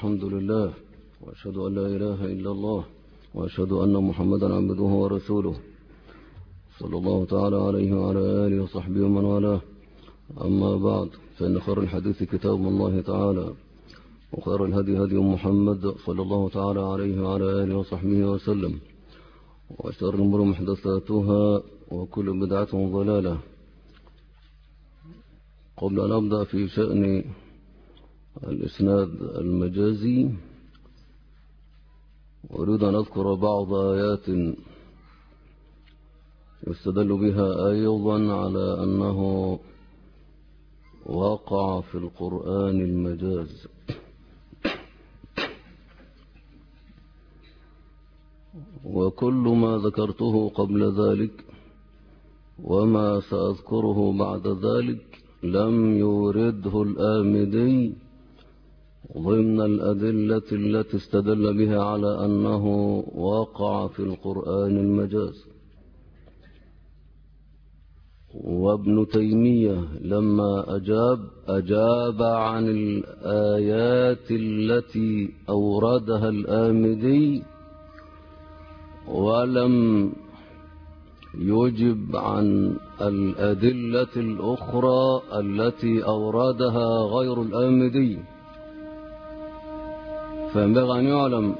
الحمد لله، وأشهد أن لا إله إلا الله، وأشهد أن محمدا عبده ورسوله صلى الله تعالى عليه وعلى آله وصحبه ومن والاه. أما بعد، فإن خير الحديث كتاب الله تعالى، وخير الهدي هدي محمد صلى الله تعالى عليه وعلى آله وصحبه وسلم، وشر الأمور محدثاتها، وكل بدعة ضلالة. قبل أن أبدأ في شأن الإسناد المجازي، أريد أن أذكر بعض آيات يستدل بها أيضا على أنه وقع في القرآن المجاز. وكل ما ذكرته قبل ذلك وما سأذكره بعد ذلك لم يورده الآمدي ضمن الأدلة التي استدل بها على أنه وقع في القرآن المجاز. وابن تيمية لما أجاب عن الآيات التي أوردها الآمدي ولم يجب عن الأدلة الأخرى التي أوردها غير الآمدي، فينبغي أن يعلم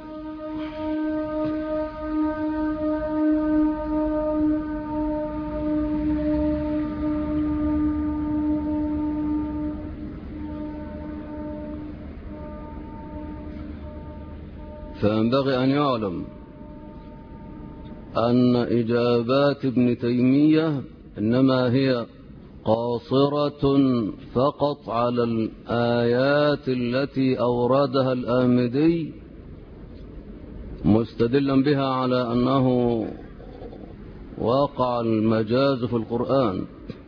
أن إجابات ابن تيمية إنما هي قاصرة فقط على الآيات التي أوردها الآمدي مستدلا بها على أنه وقع المجاز في القرآن.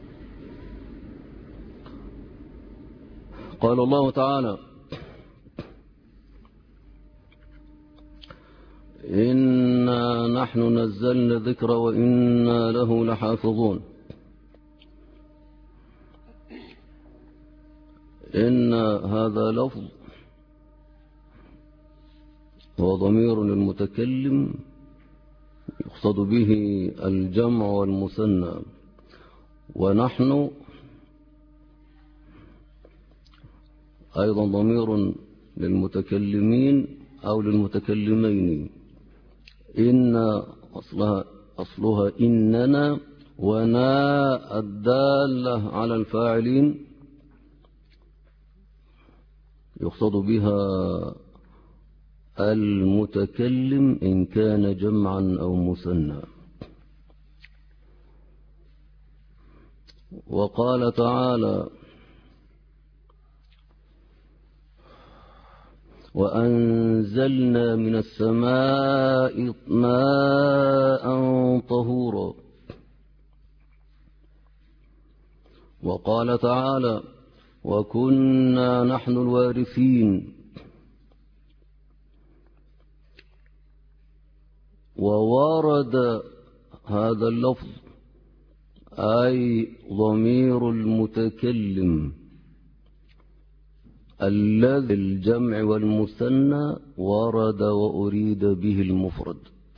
قال الله تعالى: إنا نحن نزلنا الذكر وإنا له لحافظون. إن هذا لفظ هو ضمير للمتكلم يقصد به الجمع والمثنى، ونحن أيضا ضمير للمتكلمين أو للمتكلمين. إن أصلها إننا، ونا الدالة على الفاعلين يقصد بها المتكلم إن كان جمعا أو مثنى. وقال تعالى: وأنزلنا من السماء ماء طهورا. وقال تعالى: وكنا نحن الوارثين. وورد هذا اللفظ أي ضمير المتكلم الذي الجمع والمثنى ورد وأريد به المفرد.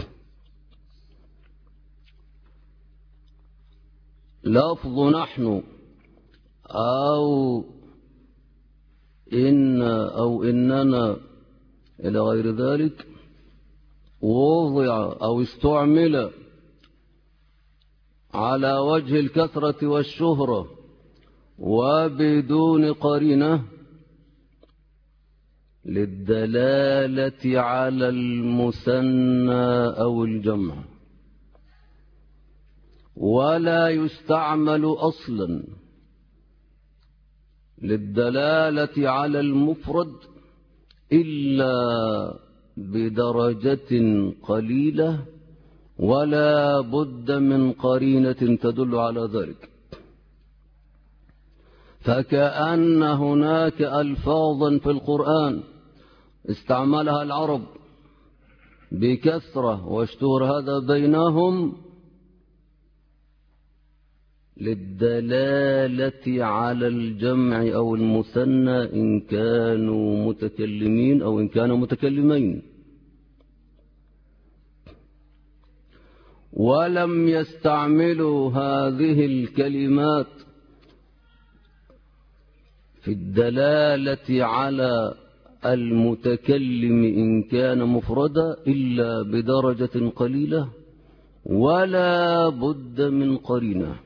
لفظ نحن أو إن أو إننا إلى غير ذلك وضع أو استعمل على وجه الكثرة والشهرة وبدون قرينة للدلالة على المثنى أو الجمع، ولا يستعمل أصلا للدلالة على المفرد إلا بدرجة قليلة، ولا بد من قرينة تدل على ذلك. فكأن هناك ألفاظا في القرآن استعملها العرب بكثرة واشتهر هذا بينهم للدلالة على الجمع أو المثنى إن كانوا متكلمين أو إن كانوا متكلمين. ولم يستعملوا هذه الكلمات في الدلالة على المتكلم إن كان مفردا إلا بدرجة قليلة ولا بد من قرينة،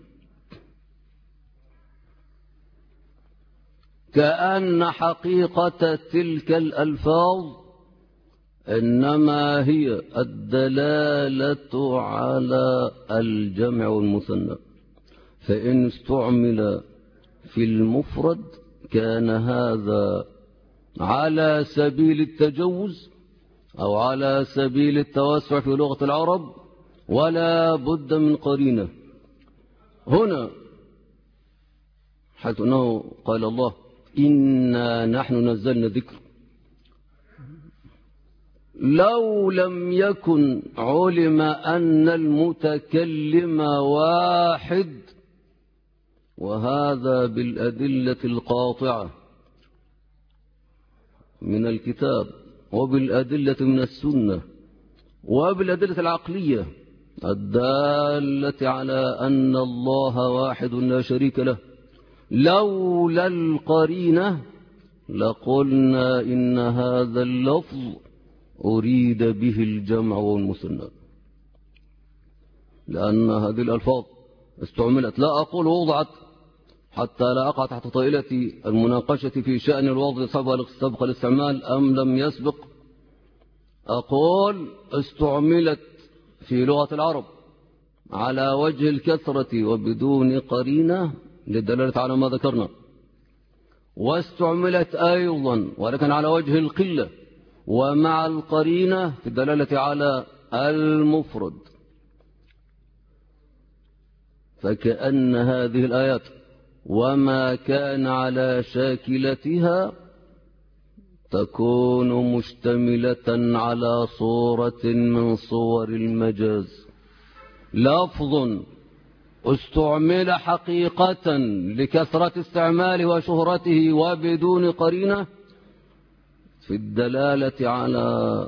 كأن حقيقة تلك الألفاظ إنما هي الدلالة على الجمع والمثنى، فإن استعمل في المفرد كان هذا على سبيل التجوز أو على سبيل التوسع في لغة العرب ولا بد من قرينة. هنا حيث أنه قال الله إنا نحن نزلنا ذكر، لو لم يكن علم أن المتكلم واحد، وهذا بالأدلة القاطعة من الكتاب وبالأدلة من السنة وبالأدلة العقلية الدالة على أن الله واحد لا شريك له، لولا القرينة لقلنا إن هذا اللفظ أريد به الجمع والمثنى، لأن هذه الألفاظ استعملت، لا أقول وضعت حتى لا أقع تحت طائلة المناقشة في شأن الوضع سبق الاستعمال أم لم يسبق، أقول استعملت في لغة العرب على وجه الكثرة وبدون قرينة للدلالة على ما ذكرنا، واستعملت أيضا ولكن على وجه القلة ومع القرينة في الدلالة على المفرد. فكأن هذه الآيات وما كان على شاكلتها تكون مشتملة على صورة من صور المجاز، لفظ استعمل حقيقة لكثرة استعماله وشهرته وبدون قرينة في الدلالة على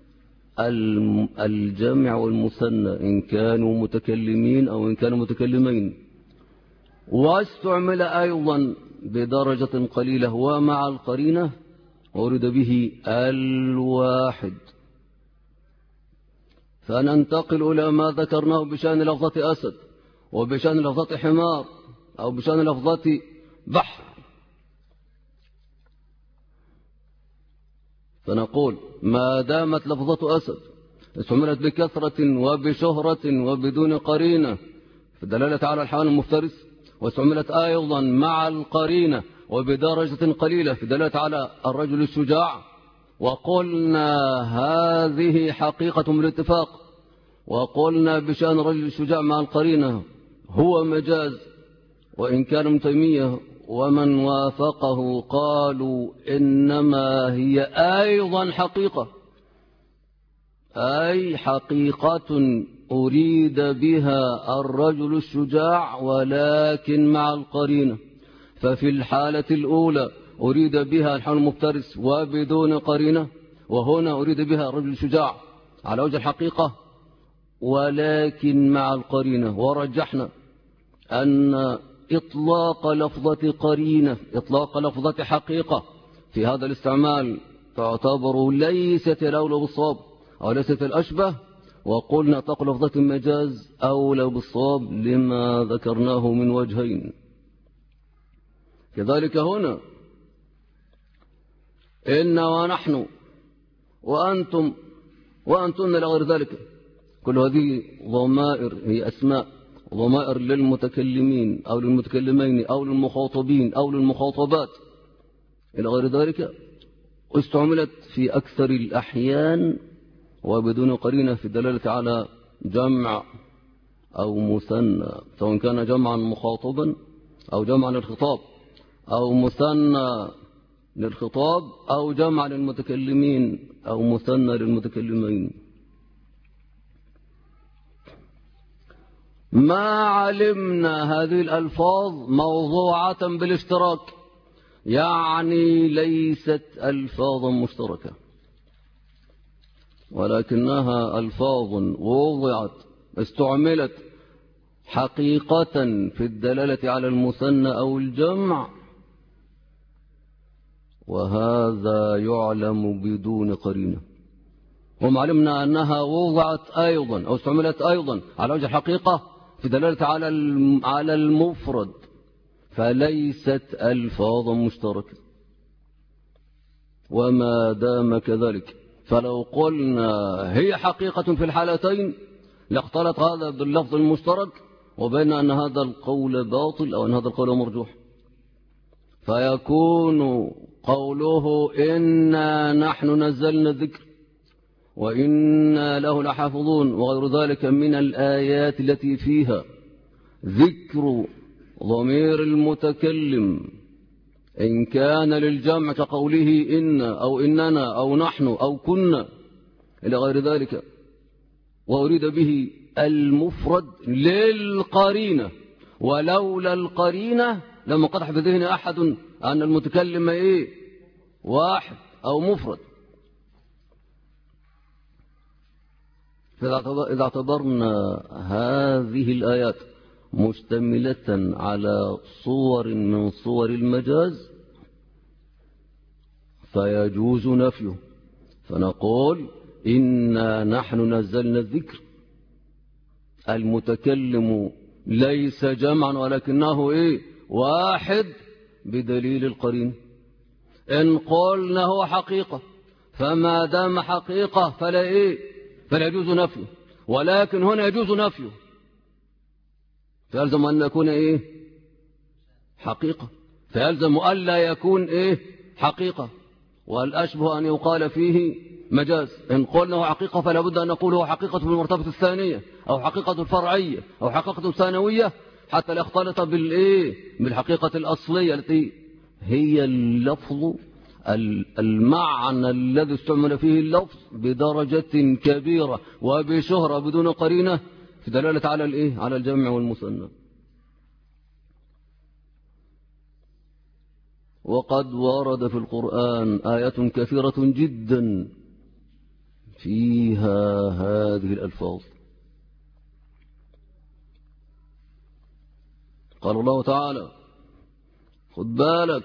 الجمع والمثنى إن كانوا متكلمين أو إن كانوا متكلمين، واستعمل أيضا بدرجة قليلة ومع القرينة ورد به الواحد. فننتقل إلى ما ذكرناه بشأن لفظة أسد وبشأن لفظة حمار أو بشأن لفظة بحر، فنقول ما دامت لفظة أسد استعملت بكثرة وبشهرة وبدون قرينة في الدلالة على الحيوان المفترس، واستعملت أيضا مع القرينة وبدرجة قليلة في الدلالة على الرجل الشجاع، وقلنا هذه حقيقة بالاتفاق، وقلنا بشأن الرجل الشجاع مع القرينة هو مجاز، وإن كان ابن تيمية ومن وافقه قالوا إنما هي أيضا حقيقة، أي حقيقة أريد بها الرجل الشجاع ولكن مع القرينة. ففي الحالة الأولى أريد بها الحيوان المفترس وبدون قرينة، وهنا أريد بها الرجل الشجاع على وجه الحقيقة ولكن مع القرينة. ورجحنا أن إطلاق لفظة قرينة إطلاق لفظة حقيقة في هذا الاستعمال تعتبر ليست الأولى بالصواب أو ليست الأشبه، وقلنا إطلاق لفظة المجاز أولى بالصواب لما ذكرناه من وجهين. كذلك هنا إن ونحن وأنتم وأنتن إلى غير ذلك، كل هذه ضمائر هي أسماء ضمائر للمتكلمين أو للمتكلمين أو للمخاطبين أو للمخاطبات إلى غير ذلك، استعملت في أكثر الأحيان وبدون قرينة في الدلالة على جمع أو مثنى، سواء كان جمعا مخاطبا أو جمعا للخطاب أو مثنى للخطاب أو جمع للمتكلمين أو مثنى للمتكلمين. ما علمنا هذه الألفاظ موضوعة بالاشتراك، يعني ليست ألفاظا مشتركة، ولكنها ألفاظ وضعت استعملت حقيقة في الدلالة على المثنى أو الجمع، وهذا يعلم بدون قرينة. ومعلمنا أنها وضعت أيضا أو استعملت أيضا على وجه الحقيقة في دلالة على المفرد، فليست ألفاظا مشتركة. وما دام كذلك فلو قلنا هي حقيقة في الحالتين لاختلط هذا باللفظ المشترك، وبين أن هذا القول باطل أو أن هذا القول مرجوح، فيكون قوله إنا نحن نزلنا الذكر وإنا له لحافظون وغير ذلك من الآيات التي فيها ذكر ضمير المتكلم إن كان للجمع كقوله إن أو إننا أو نحن أو كنا إلى غير ذلك، وأريد به المفرد للقرينة، ولولا القرينة لما قدح في ذهن أحد أن المتكلم إيه؟ واحد أو مفرد. إذا اعتبرنا هذه الآيات مشتملة على صور من صور المجاز فيجوز نفيه، فنقول إنا نحن نزلنا الذكر، المتكلم ليس جمعا ولكنه إيه؟ واحد بدليل القرين. إن قلنا هو حقيقة فما دام حقيقة فلا إيه؟ فلا يجوز نفيه، ولكن هنا يجوز نفيه، فيلزم أن يكون إيه؟ حقيقة، فيلزم ألا يكون إيه؟ حقيقة، والأشبه أن يقال فيه مجاز. إن قلنا هو حقيقة فلا بد أن نقول هو حقيقة في المرتبة الثانية أو حقيقة الفرعية أو حقيقة الثانوية، حتى لا يختلط بالإيه؟ بالحقيقة الأصلية التي هي اللفظ، المعنى الذي استعمل فيه اللفظ بدرجة كبيرة وبشهرة بدون قرينة في دلالة على الإيه؟ على الجمع والمثنى. وقد ورد في القرآن آيات كثيرة جدا فيها هذه الألفاظ. قال الله تعالى خد بالك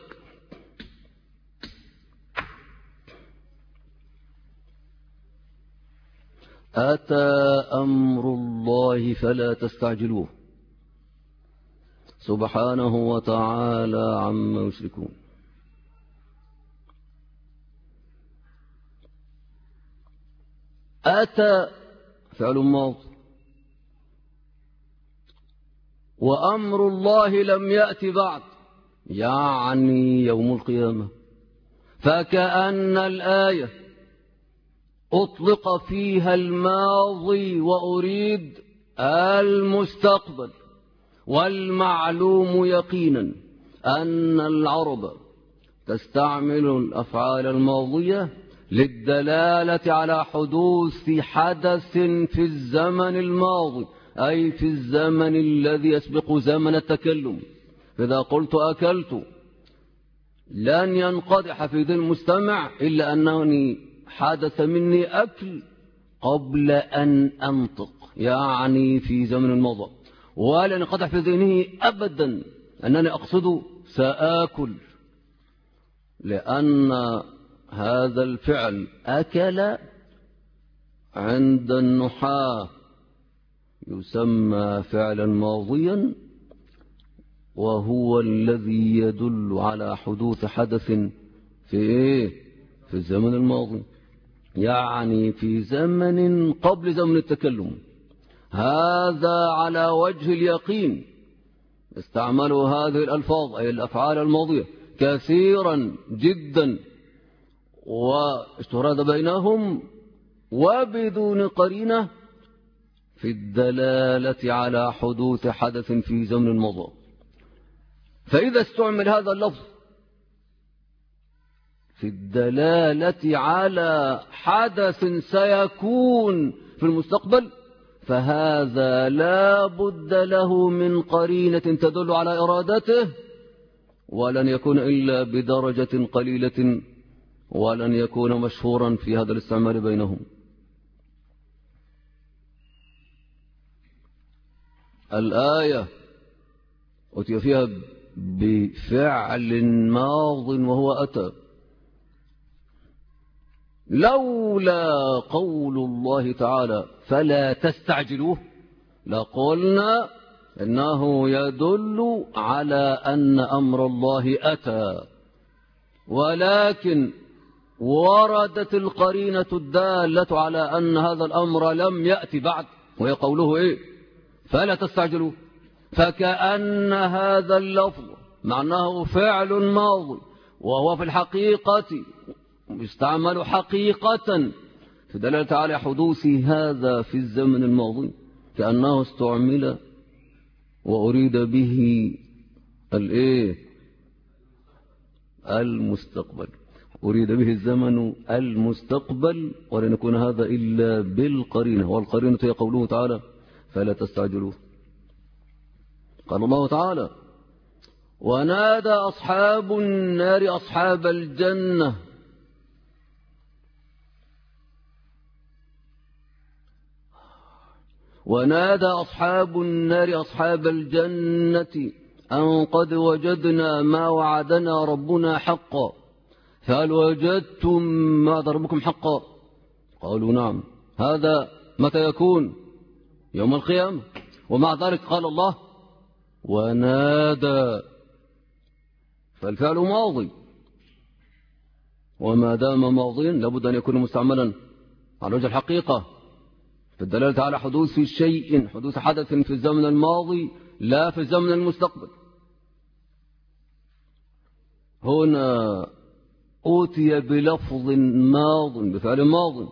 أتى أمر الله فلا تستعجلوه سبحانه وتعالى عما يشركون. أتى فعل ماض، وأمر الله لم يأتي بعد، يعني يوم القيامة، فكأن الآية أطلق فيها الماضي وأريد المستقبل. والمعلوم يقينا أن العرب تستعمل الأفعال الماضية للدلالة على حدوث حدث في الزمن الماضي، أي في الزمن الذي يسبق زمن التكلم. فإذا قلت أكلت لن ينقدح في ذهن المستمع إلا أنني حدث مني أكل قبل أن أنطق، يعني في زمن الماضي، ولا ينقدح في ذهنه أبدا أنني أقصد سآكل، لأن هذا الفعل أكل عند النحاة يسمى فعلا ماضيا، وهو الذي يدل على حدوث حدث في الزمن الماضي، يعني في زمن قبل زمن التكلم. هذا على وجه اليقين استعملوا هذه الألفاظ أي الأفعال الماضية كثيرا جدا، واشتراك بينهم وبدون قرينة في الدلالة على حدوث حدث في زمن الماضي. فإذا استعمل هذا اللفظ في الدلالة على حدث سيكون في المستقبل فهذا لا بد له من قرينة تدل على إرادته، ولن يكون إلا بدرجة قليلة، ولن يكون مشهورا في هذا الاستعمال بينهم. الآية أتي فيها بفعل ماض وهو أتى، لولا قول الله تعالى فلا تستعجلوه لقلنا إنه يدل على أن أمر الله أتى، ولكن وردت القرينة الدالة على أن هذا الأمر لم يأتي بعد، وهي قوله إيه؟ فلا تستعجلوه. فكأن هذا اللفظ معناه فعل ماضي، وهو في الحقيقة يستعمل حقيقة في دلالة على حدوث هذا في الزمن الماضي، كأنه استعمل وأريد به المستقبل، أريد به الزمن المستقبل، ولن يكون هذا إلا بالقرينة، والقرينة هي قوله تعالى فلا تستعجلوه. قال الله تعالى ونادى أصحاب النار أصحاب الجنة ونادى أصحاب النار أصحاب الجنة أن قد وجدنا ما وعدنا ربنا حقا فهل وجدتم ما وعد ربكم حقا؟ قالوا نعم. هذا متى يكون؟ يوم القيامة. ومع ذلك قال الله ونادى، فالفعل ماضي، وما دام ماضيا لابد أن يكون مستعملا على وجه الحقيقة في الدلالة على حدوث شيء، حدوث حدث في الزمن الماضي لا في الزمن المستقبل. هنا أوتي بلفظ ماض بفعل ماض،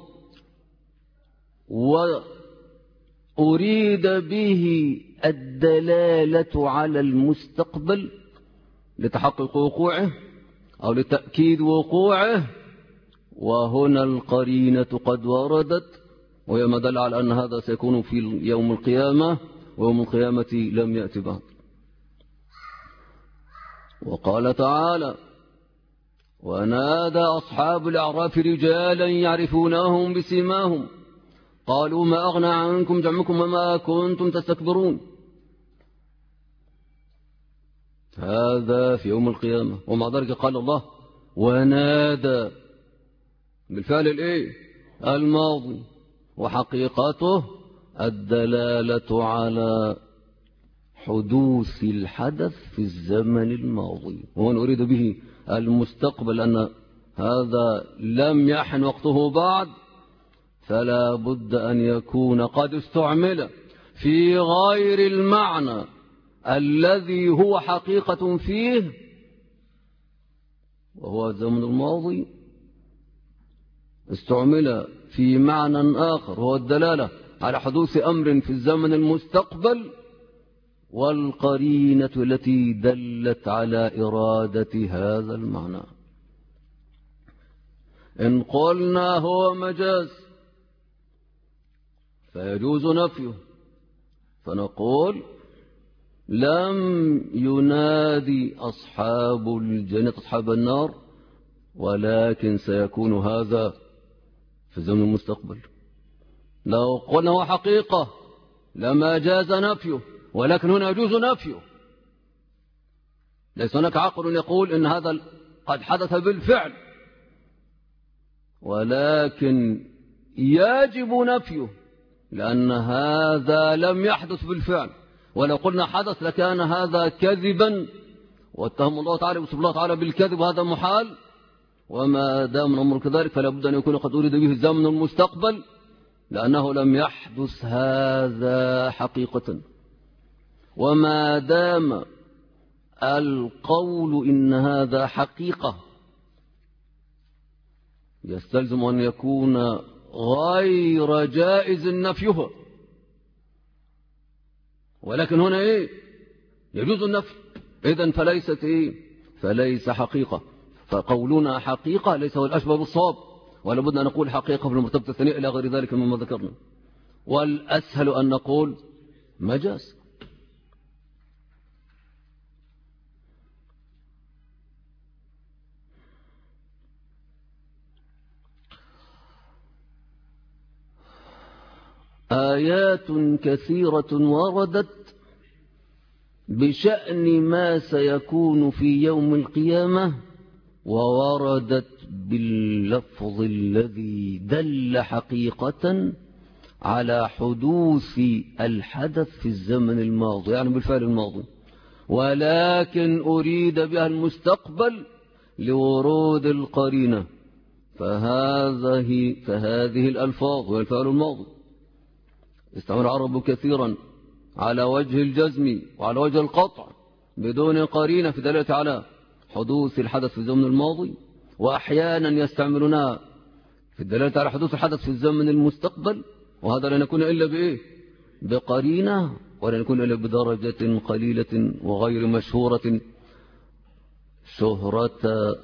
وأريد به الدلالة على المستقبل لتحقق وقوعه أو لتأكيد وقوعه، وهنا القرينة قد وردت، وهي ما دل على أن هذا سيكون في يوم القيامة، ويوم القيامة لم يأتي بعد. وقال تعالى ونادى أصحاب الأعراف رجالا يعرفونهم بسيماهم قالوا ما أغنى عنكم جمعكم وما كنتم تستكبرون. هذا في يوم القيامة، ومع ذلك قال الله ونادى بالفعل الماضي، وحقيقته الدلالة على حدوث الحدث في الزمن الماضي، وهنا أريد به المستقبل أن هذا لم يحن وقته بعد، فلا بد أن يكون قد استعمل في غير المعنى الذي هو حقيقة فيه، وهو الزمن الماضي، استعمل في معنى آخر هو الدلالة على حدوث أمر في الزمن المستقبل، والقرينة التي دلت على إرادة هذا المعنى. إن قلنا هو مجاز فيجوز نفيه، فنقول لم ينادي أصحاب الجنة أصحاب النار، ولكن سيكون هذا في الزمن المستقبل. لو قلنا هو حقيقة لما جاز نفيه، ولكن هنا يجوز نفيه. ليس هناك عقل يقول إن هذا قد حدث بالفعل، ولكن يجب نفيه لأن هذا لم يحدث بالفعل. ولو قلنا حدث لكان هذا كذبا، واتهم الله تعالى وصف الله تعالى بالكذب، وهذا محال. وما دام الأمر كذلك فلا بد أن يكون قد أريد به الزمن المستقبل، لأنه لم يحدث هذا حقيقة. وما دام القول إن هذا حقيقة يستلزم أن يكون غير جائز نفيها، ولكن هنا يجوز النفي، إذن فليست فليس حقيقة. فقولنا حقيقة ليس هو الأشبه بالصواب، ولا بد أن نقول حقيقة في المرتبة الثانية إلى غير ذلك مما ذكرنا. والأسهل أن نقول مجاز. آيات كثيرة وردت بشأن ما سيكون في يوم القيامة، ووردت باللفظ الذي دل حقيقة على حدوث الحدث في الزمن الماضي، يعني بالفعل الماضي، ولكن أريد بها المستقبل لورود القرينة. فهذه الألفاظ والفعل الماضي استعمل العرب كثيرا على وجه الجزم وعلى وجه القطع بدون قرينة في دلالة على حدوث الحدث في الزمن الماضي، وأحيانا يستعملونها في الدلالة على حدوث الحدث في الزمن المستقبل، وهذا لا يكون إلا بإيه؟ بقرينة، ولا يكون إلا بدرجة قليلة وغير مشهورة شهرة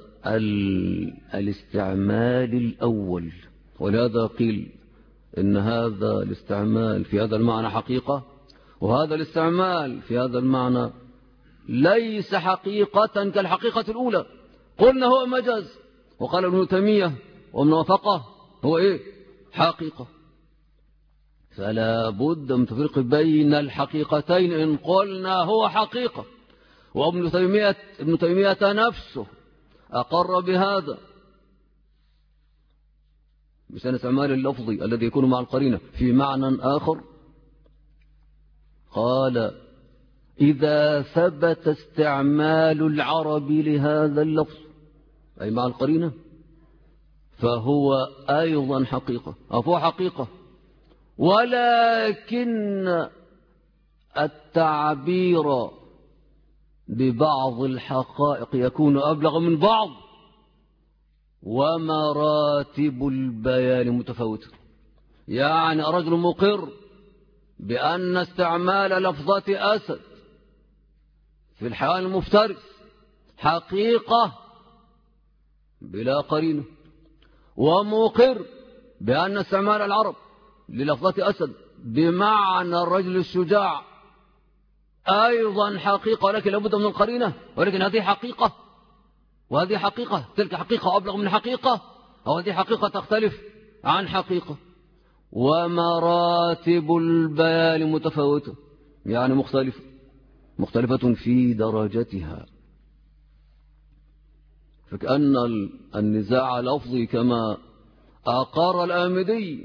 الاستعمال الأول. ولهذا قيل إن هذا الاستعمال في هذا المعنى حقيقة، وهذا الاستعمال في هذا المعنى ليس حقيقة كالحقيقة الأولى. قلنا هو مجاز، وقال ابن تيمية ومن وافقه هو إيه؟ حقيقة. فلا بد من تفريق بين الحقيقتين. إن قلنا هو حقيقة وابن تيمية نفسه أقر بهذا بشأن استعمال اللفظ الذي يكون مع القرينة في معنى آخر، قال إذا ثبت استعمال العرب لهذا اللفظ أي مع القرينة فهو أيضا حقيقة، فهو حقيقة، ولكن التعبير ببعض الحقائق يكون أبلغ من بعض، ومراتب البيان متفاوتة. يعني رجل مقر بأن استعمال لفظة أسد في الحيوان المفترس حقيقة بلا قرينة، ومقر بأن استعمال العرب للفظة أسد بمعنى الرجل الشجاع أيضا حقيقة، ولكن لابد من القرينة. ولكن هذه حقيقة وهذه حقيقة، تلك حقيقة أبلغ من حقيقة، أو هذه حقيقة تختلف عن حقيقة. ومراتب البيان متفاوتة، يعني مختلفة في درجتها. فكأن النزاع لفظي كما أقر الآمدي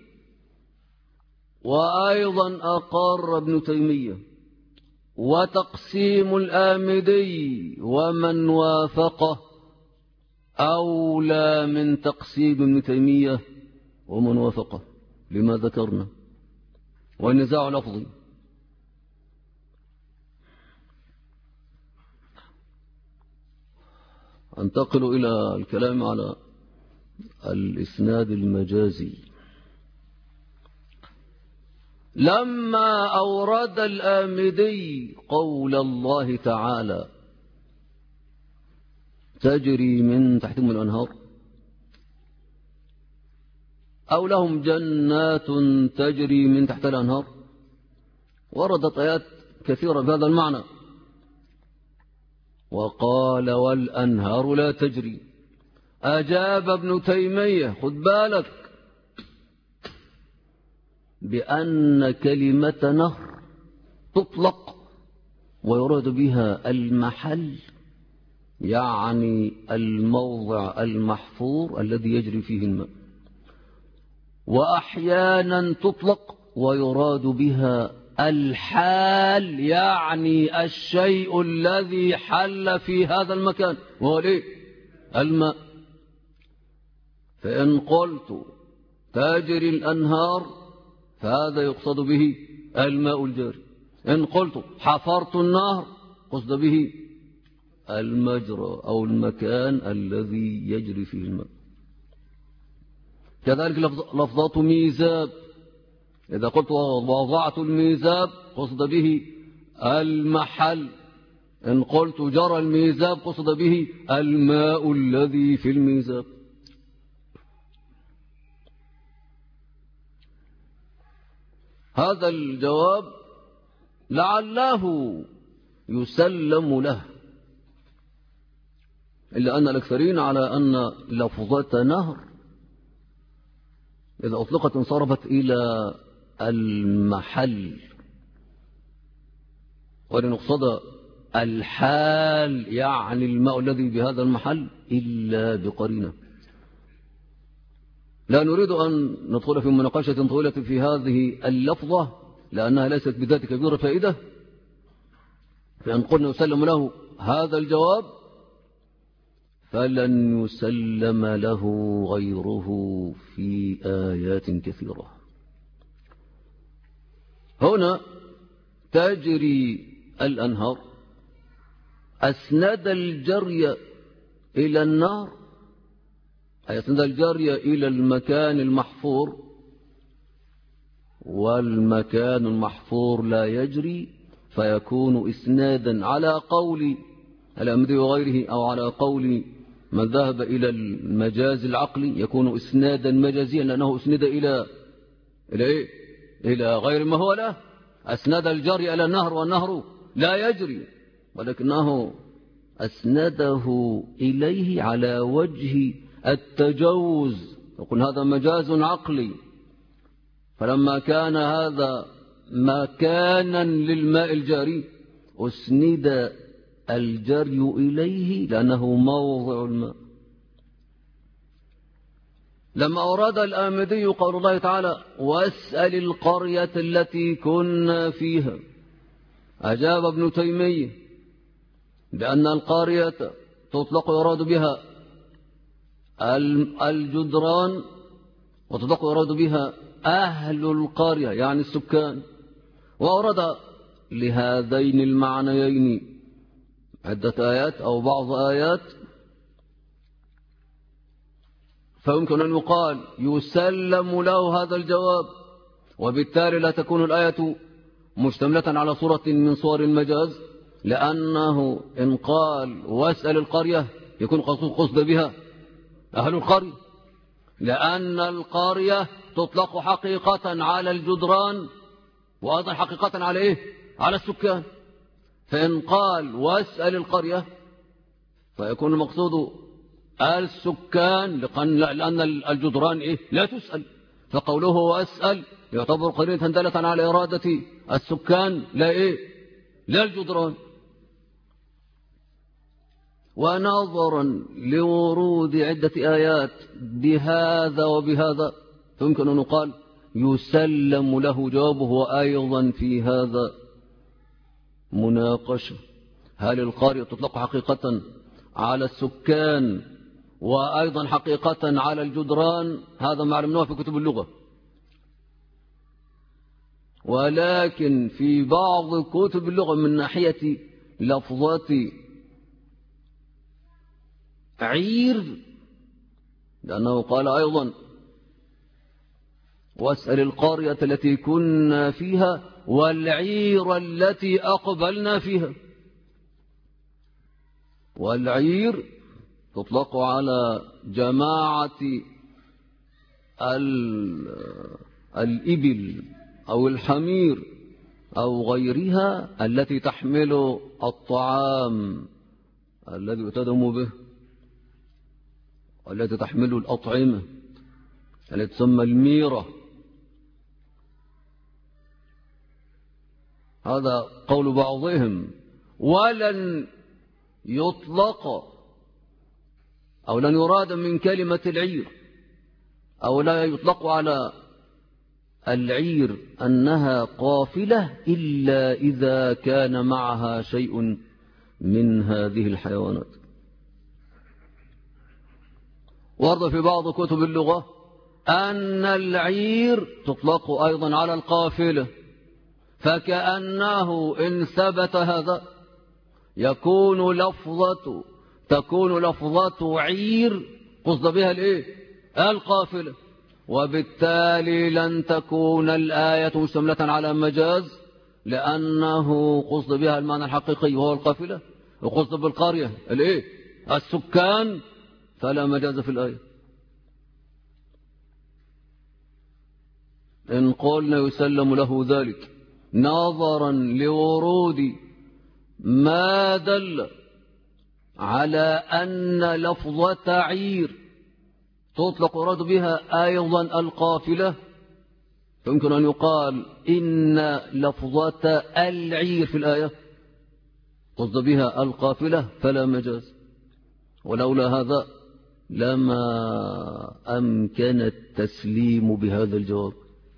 وأيضا أقر ابن تيمية، وتقسيم الآمدي ومن وافقه أولى من تقسيم ابن تيمية ومن وافقه لما ذكرنا، والنزاع لفظي. أنتقل إلى الكلام على الإسناد المجازي. لما أورد الآمدي قول الله تعالى تجري من تحتهم الأنهار، أو لهم جنات تجري من تحت الأنهار، وردت آيات كثيرة بهذا المعنى. وقال والأنهار لا تجري. أجاب ابن تيمية، خد بالك، بأن كلمة نهر تطلق ويراد بها المحل، يعني الموضع المحفور الذي يجري فيه الماء، وأحيانا تطلق ويراد بها الحال، يعني الشيء الذي حل في هذا المكان، وهو ليه؟ الماء. فإن قلت تجري الأنهار فهذا يقصد به الماء الجاري. إن قلت حفرت النهر قصد به المجرى أو المكان الذي يجري فيه الماء. كذلك لفظات ميزاب، إذا قلت وضعت الميزاب قصد به المحل. إن قلت جرى الميزاب قصد به الماء الذي في الميزاب. هذا الجواب لعله يسلم له، إلا أن الأكثرين على أن لفظة نهر إذا أطلقت انصرفت إلى المحل، ولنقصد الحال يعني الماء الذي بهذا المحل إلا بقرينة. لا نريد أن ندخل في مناقشة طويلة في هذه اللفظة لأنها ليست بذات كبيرة فائدة، فإن قلنا يسلم له هذا الجواب فلن يسلم له غيره في آيات كثيرة. هنا تجري الأنهار أسند الجري إلى النار، أي أسند الجري إلى المكان المحفور، والمكان المحفور لا يجري فيكون إسنادا على قول الأمدي وغيره، أو على قول من ذهب إلى المجاز العقلي يكون إسنادا مجازيا لأنه أسند إلى إيه؟ إلى غير ما هو له. أسند الجري إلى النهر والنهر لا يجري، ولكنه أسنده إليه على وجه التجوز، يقول هذا مجاز عقلي. فلما كان هذا مكانا للماء الجاري أسند الجري إليه لأنه موضع الماء. لما أراد الآمدي قول الله تعالى واسأل القرية التي كنا فيها، أجاب ابن تيمية بأن القرية تطلق يراد بها الجدران، وتطلق يراد بها أهل القرية يعني السكان، وأورد لهذين المعنيين عدة آيات أو بعض آيات، فيمكن أن يقال يسلم له هذا الجواب، وبالتالي لا تكون الآية مشتملة على صورة من صور المجاز، لأنه إن قال واسأل القرية يكون قصد بها أهل القرية، لأن القرية تطلق حقيقة على الجدران وأيضا حقيقة على إيه؟ على السكان. فإن قال واسأل القرية فيكون المقصود السكان، لأن الجدران إيه؟ لا تسأل، فقوله واسأل يعتبر قرينة دالة على إرادة السكان لا إيه؟ لا الجدران. ونظرا لورود عدة آيات بهذا وبهذا يمكن أن نقال يسلم له جوابه. وأيضا في هذا مناقشة، هل القرية تطلق حقيقة على السكان وأيضا حقيقة على الجدران؟ هذا ما علمناه في كتب اللغة، ولكن في بعض كتب اللغة من ناحية لفظات عير، لأنه قال أيضا واسأل القرية التي كنا فيها والعير التي أقبلنا فيها. والعير تطلق على جماعة الإبل أو الحمير أو غيرها التي تحمل الطعام الذي يتدم به، والتي تحمل الأطعمة التي تسمى الميرة. هذا قول بعضهم. ولن يطلق أو لن يراد من كلمة العير، أو لا يطلق على العير أنها قافلة إلا إذا كان معها شيء من هذه الحيوانات. ورد في بعض كتب اللغة أن العير تطلق أيضا على القافلة، فكأنه إن ثبت هذا تكون لفظة عير قصد بها الإيه؟ القافلة، وبالتالي لن تكون الآية مشتملة على مجاز، لأنه قصد بها المعنى الحقيقي وهو القافلة، وقصد بالقرية الإيه؟ السكان، فلا مجاز في الآية. إن قلنا يسلم له ذلك نظرا لورود ما دل على أن لفظة عير تطلق يراد بها أيضا القافلة، فيمكن أن يقال إن لفظة العير في الآية قصد بها القافلة فلا مجاز، ولولا هذا لما أمكن التسليم بهذا الجواب.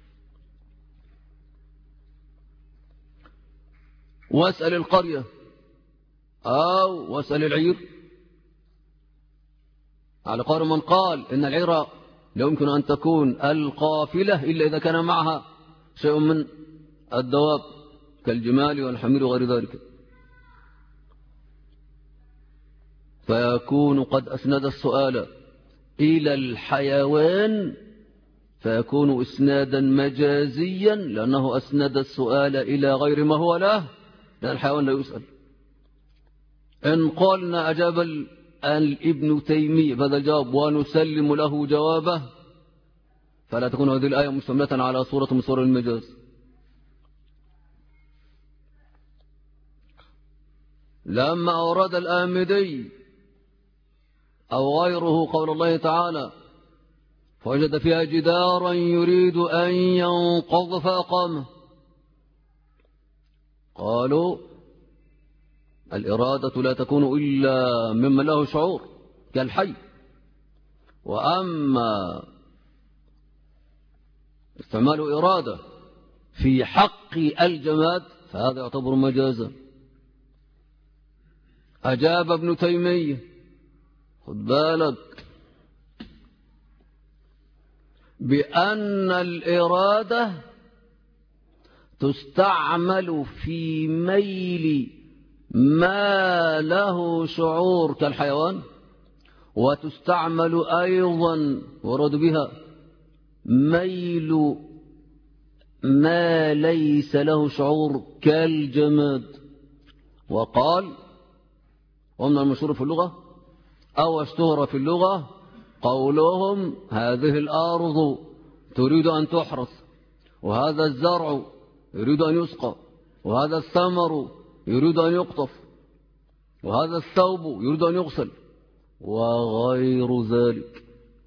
واسأل القرية أو واسأل العير على قول من قال إن العير لا يمكن أن تكون القافلة إلا إذا كان معها شيء من الدواب كالجمال والحمير وغير ذلك، فيكون قد أسند السؤال إلى الحيوان فيكون إسنادا مجازيا لأنه أسند السؤال إلى غير ما هو له، لأن الحيوان لا يسأل. إن قلنا أجاب ابن تيمية بهذا الجواب ونسلم له جوابه فلا تكون هذه الآية مشتملة على صورة من صور المجاز. لما أورد الآمدي أو غيره قول الله تعالى فوجد فيها جدارا يريد أن ينقض فأقامه، قالوا الإرادة لا تكون إلا ممن له شعور كالحي، وأما استعمال إرادة في حق الجماد فهذا يعتبر مجازا. أجاب ابن تيمية خد بالك بأن الإرادة تستعمل في ميل ما له شعور كالحيوان، وتستعمل أيضا ورد بها ميل ما ليس له شعور كالجماد. وقال ومن المشهور في اللغة أو اشتهر في اللغة قولهم هذه الأرض تريد أن تحرث، وهذا الزرع يريد أن يسقى، وهذا الثمر يريد أن يقطف، وهذا الثوب يريد أن يغسل وغير ذلك.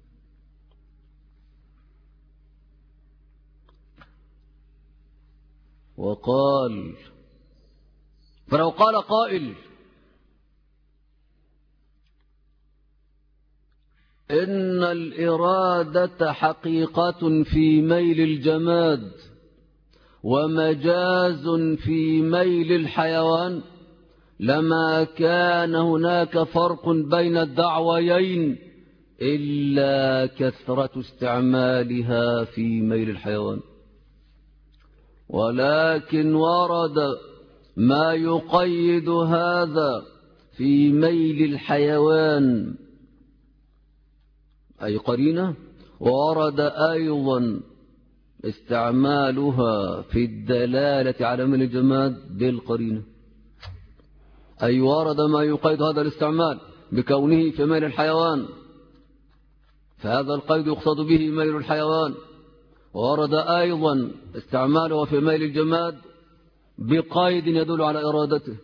وقال فلو قال قائل إن الإرادة حقيقة في ميل الجماد ومجاز في ميل الحيوان لما كان هناك فرق بين الدعويين إلا كثرة استعمالها في ميل الحيوان، ولكن ورد ما يقيد هذا في ميل الحيوان أي قرينة، وورد أيضا استعمالها في الدلالة على ميل الجماد بالقرينة، أي ورد ما يقيد هذا الاستعمال بكونه في ميل الحيوان فهذا القيد يقصد به ميل الحيوان، وورد أيضا استعماله في ميل الجماد بقيد يدل على إرادته.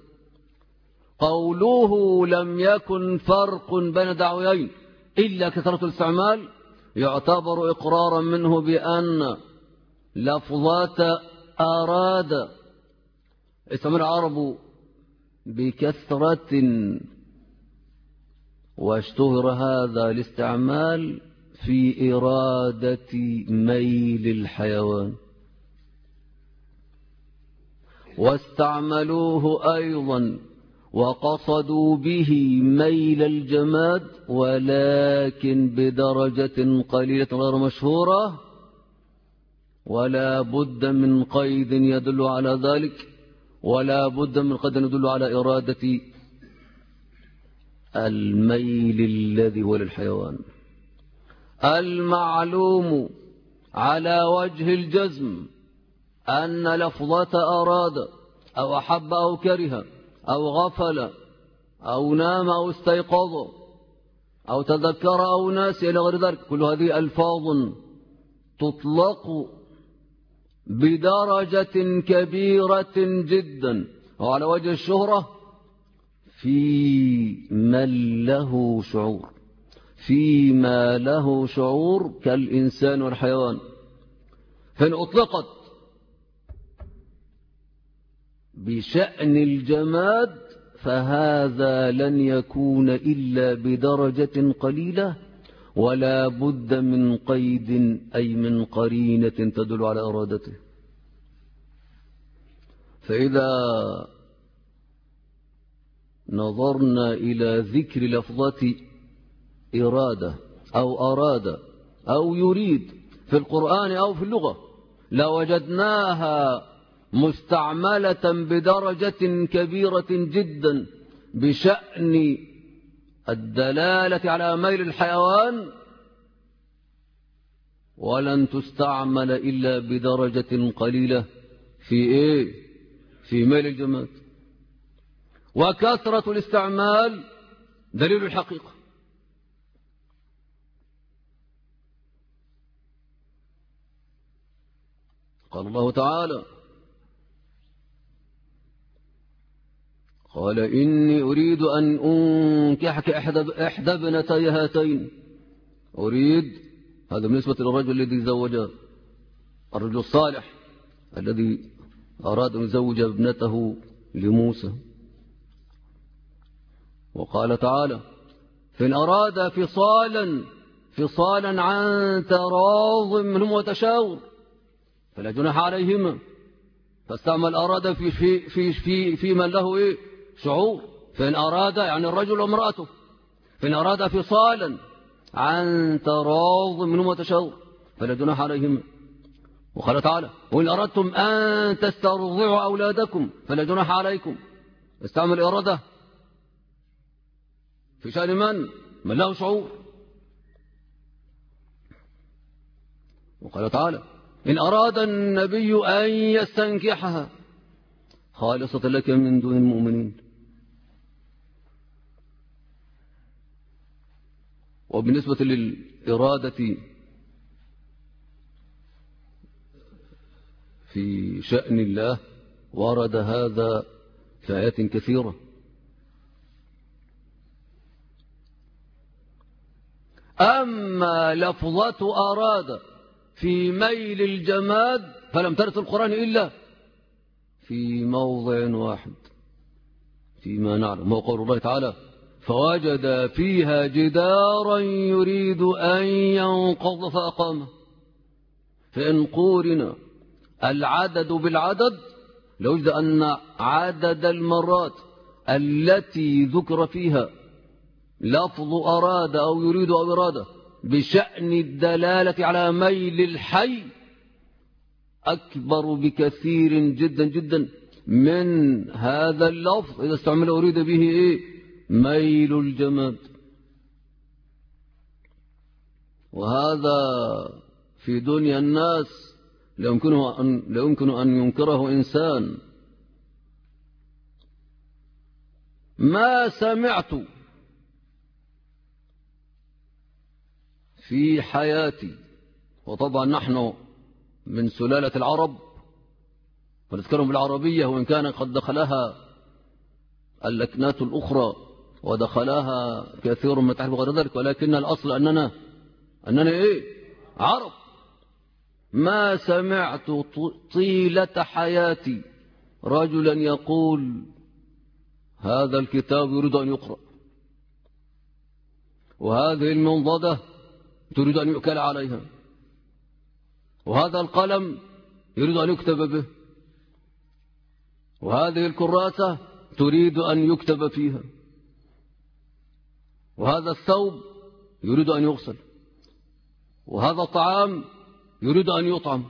قوله لم يكن فرق بين دعويين إلا كثرة الاستعمال يعتبر إقرارا منه بأن لفظات أراد استعمل العرب بكثرة، واشتهر هذا الاستعمال في إرادة ميل الحيوان، واستعملوه أيضا وقصدوا به ميل الجماد ولكن بدرجة قليلة غير مشهورة، ولا بد من قيد يدل على ذلك، ولا بد من قيد يدل على إرادة الميل الذي هو للحيوان. المعلوم على وجه الجزم أن لفظة أراد أو أحب أو كره أو غفل أو نام أو استيقظ أو تذكر أو ناسي إلى غير ذلك، كل هذه ألفاظ تطلق بدرجة كبيرة جدا وعلى وجه الشهرة في من له شعور، فيما له شعور كالإنسان والحيوان. فإن أطلقت بشأن الجماد فهذا لن يكون إلا بدرجة قليلة، ولا بد من قيد أي من قرينة تدل على إرادته. فإذا نظرنا إلى ذكر لفظة إرادة أو أراد أو يريد في القرآن أو في اللغة لوجدناها مستعملة بدرجة كبيرة جدا بشأن الدلالة على ميل الحيوان، ولن تستعمل إلا بدرجة قليلة في إيه؟ في ميل الجماد. وكثرة الاستعمال دليل الحقيقة. قال الله تعالى: قال إني أريد أن أنكحك إحدى ابنتي هاتين. أريد، هذا بالنسبة للرجل الذي زوج، الرجل الصالح الذي أراد أن يزوج ابنته لموسى. وقال تعالى: فإن أراد فصالا عن تراض منهم وتشاور فلا جناح عليهما. فاستعمل أراد في من له إيه؟ شعور. فإن أراد يعني الرجل وامرأته، فإن أراد فصالا عن تراض منهم وتشاور فلا جناح عليهما. وقال تعالى: وإن أردتم أن تسترضعوا أولادكم فلا جناح عليكم. استعمل إرادة في شأن من له شعور. وقال تعالى: إن أراد النبي أن يستنكحها خالصة لك من دون المؤمنين. وبالنسبة للإرادة في شأن الله ورد هذا في آيات كثيرة. أما لفظة أراد في ميل الجماد فلم ترد في القرآن إلا في موضع واحد فيما نعلم، هو قول الله تعالى: فوجد فيها جدارا يريد أن ينقض فأقامه. فإن قورن العدد بالعدد لوجد أن عدد المرات التي ذكر فيها لفظ أراد أو يريد أو إرادة بشأن الدلالة على ميل الحي أكبر بكثير جدا جدا من هذا اللفظ إذا استعمل أريد به إيه؟ ميل الجماد. وهذا في دنيا الناس لا يمكن أن ينكره إنسان. ما سمعت في حياتي، وطبعا نحن من سلالة العرب ونذكرهم بالعربية، وإن كان قد دخلها اللكنات الأخرى ودخلها كثير من تحت غير ذلك، ولكن الأصل أننا إيه؟ عرب. ما سمعت طيلة حياتي رجلا يقول هذا الكتاب يريد أن يقرأ، وهذه المنضدة تريد أن يؤكل عليها، وهذا القلم يريد أن يكتب به، وهذه الكراسة تريد أن يكتب فيها، وهذا الثوب يريد أن يغسل، وهذا الطعام يريد أن يطعم،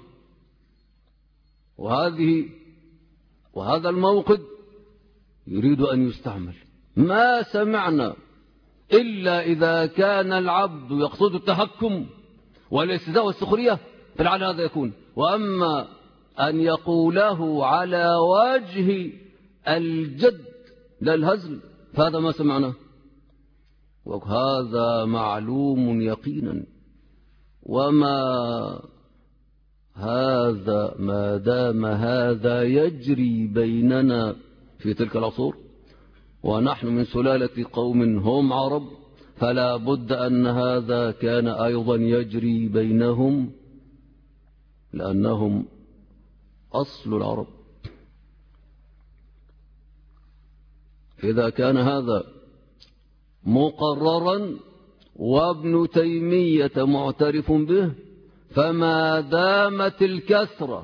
وهذا الموقد يريد أن يستعمل. ما سمعنا إلا إذا كان العبد يقصد التهكم والاستهزاء والسخرية فلعل هذا يكون. وأما أن يقوله على وجه الجد لا الهزل فهذا ما سمعناه، وهذا معلوم يقينا. وما هذا ما دام هذا يجري بيننا في تلك العصور ونحن من سلالة قوم هم عرب، فلا بد أن هذا كان أيضا يجري بينهم لأنهم أصل العرب. إذا كان هذا مقررا وابن تيمية معترف به، فما دامت الكثرة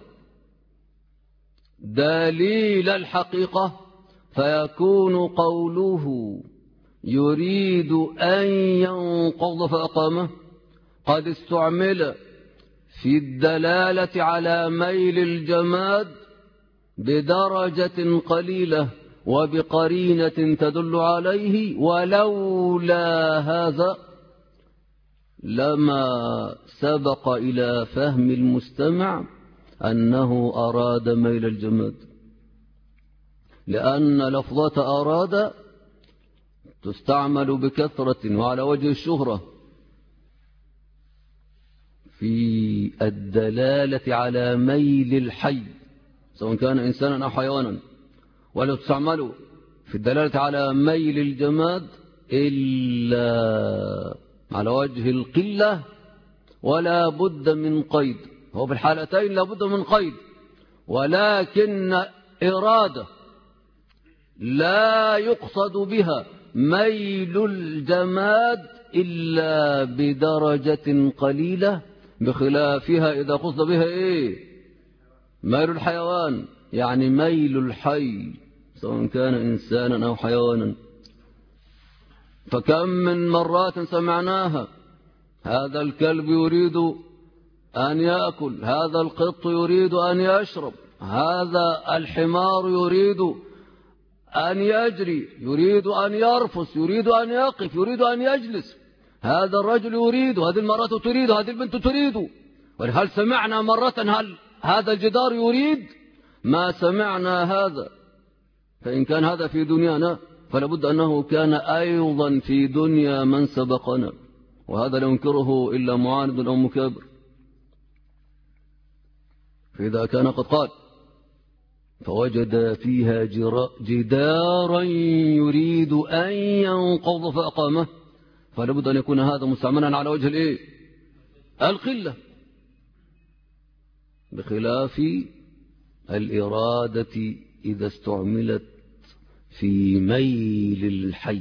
دليل الحقيقة فيكون قوله يريد أن ينقض فأقامه قد استعمل في الدلالة على ميل الجماد بدرجة قليلة وبقرينة تدل عليه، ولولا هذا لما سبق إلى فهم المستمع أنه أراد ميل الجماد، لأن لفظة أراد تستعمل بكثرة وعلى وجه الشهرة في الدلالة على ميل الحي سواء كان إنسانا أو حيوانا، ولا تستعمل في الدلالة على ميل الجماد إلا على وجه القلة ولا بد من قيد. هو في الحالتين لا بد من قيد، ولكن إرادة لا يقصد بها ميل الجماد إلا بدرجة قليلة، بخلافها إذا قصد بها إيه؟ ميل الحيوان، يعني ميل الحي سواء كان إنسانا أو حيوانا. فكم من مرات سمعناها: هذا الكلب يريد أن يأكل، هذا القط يريد أن يشرب، هذا الحمار يريد أن يجري، يريد أن يرفس، يريد أن يقف، يريد أن يجلس، هذا الرجل يريد، هذه المرأة تريد، هذه البنت تريد. وهل سمعنا مرة هل هذا الجدار يريد؟ ما سمعنا هذا. فإن كان هذا في دنيانا فلابد أنه كان أيضا في دنيا من سبقنا، وهذا لا ينكره إلا معاند أو مكابر. فإذا كان قد قال فوجد فيها جدارا يريد أن ينقض فأقامه، فلابد أن يكون هذا مستعملا على وجه الإيه؟ القلة، بخلاف الإرادة إذا استعملت في ميل الحي.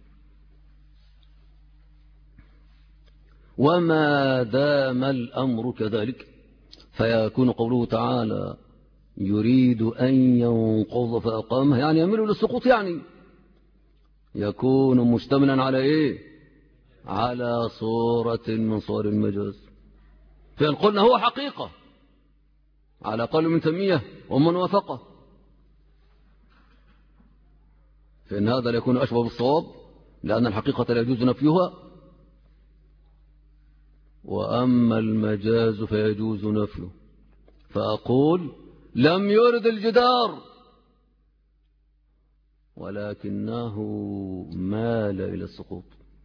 وما دام الأمر كذلك فيكون قوله تعالى يريد أن ينقض فأقامه، يعني يميل للسقوط، يعني يكون مشتملا على إيه؟ على صورة من صور المجاز. فإن قلنا هو حقيقة على قول ابن تيمية ومن وافقه، فإن هذا لا يكون أشبه بالصواب، لأن الحقيقة لا يجوز نفيها، وأما المجاز فيجوز نفيه. فأقول لم يرد الجدار ولكنه مال إلى السقوط.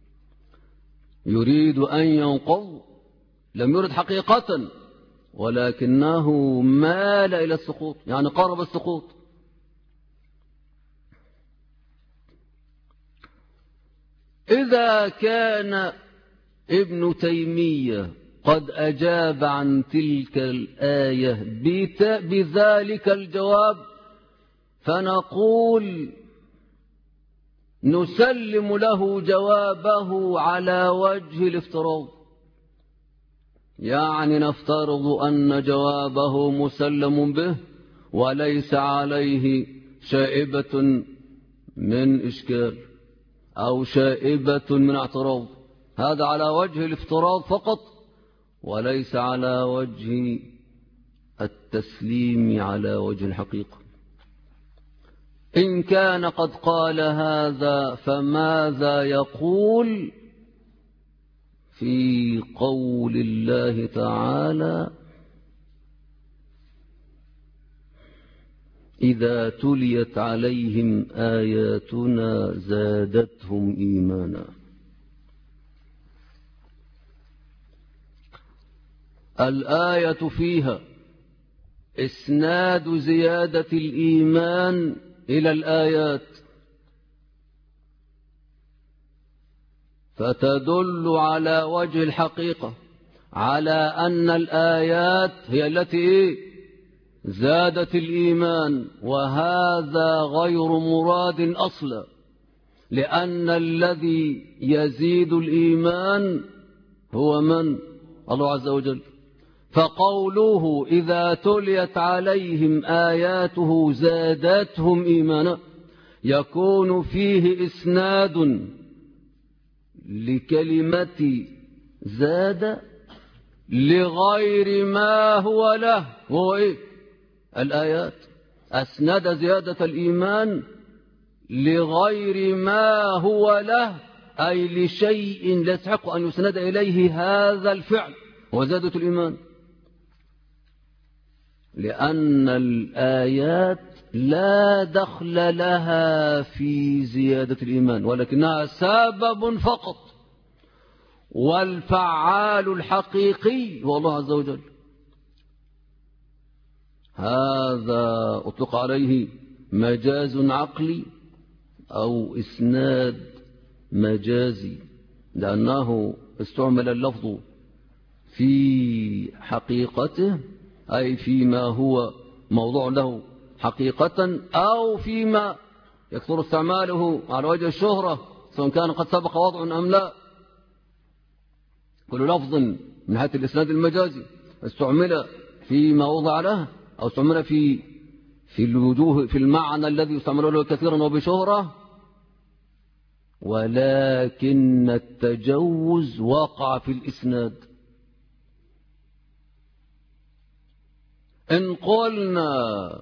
يريد أن ينقض لم يرد حقيقة ولكنه مال إلى السقوط، يعني قرب السقوط. إذا كان ابن تيمية قد أجاب عن تلك الآية بذلك الجواب، فنقول نسلم له جوابه على وجه الافتراض، يعني نفترض أن جوابه مسلم به وليس عليه شائبة من إشكال أو شائبة من اعتراض، هذا على وجه الافتراض فقط وليس على وجه التسليم على وجه الحقيقة. إن كان قد قال هذا فماذا يقول في قول الله تعالى إذا تليت عليهم آياتنا زادتهم إيمانا؟ الآية فيها إسناد زيادة الإيمان إلى الآيات، فتدل على وجه الحقيقة على أن الآيات هي التي زادت الإيمان، وهذا غير مراد أصلا، لأن الذي يزيد الإيمان هو من؟ الله عز وجل. فقوله إذا تليت عليهم آياته زادتهم إيمانا يكون فيه إسناد لكلمة زاد لغير ما هو له، وهو إيه؟ الآيات. أسند زيادة الإيمان لغير ما هو له، أي لشيء لا يستحق أن يسند إليه هذا الفعل وزادة الإيمان، لأن الآيات لا دخل لها في زيادة الإيمان، ولكنها سبب فقط، والفعال الحقيقي هو الله عز وجل. هذا أطلق عليه مجاز عقلي أو إسناد مجازي، لأنه استعمل اللفظ في حقيقته، أي فيما هو موضوع له حقيقة، أو فيما يكثر استعماله على وجه الشهرة، سواء كان قد سبق وضع أم لا. كل لفظ من هذا الإسناد المجازي استعمل فيما وضع له، أو استعمل في الوجوه، في المعنى الذي يستعمل له كثيرا وبشهرة، ولكن التجوز وقع في الإسناد. إن قلنا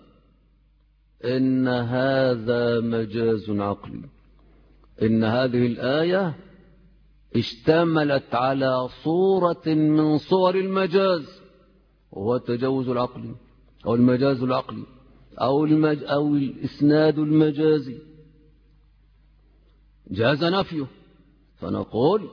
إن هذا مجاز عقلي، إن هذه الآية اشتملت على صورة من صور المجاز، وهو التجوز العقلي أو المجاز العقلي أو الإسناد المجازي، جاز نفيه، فنقول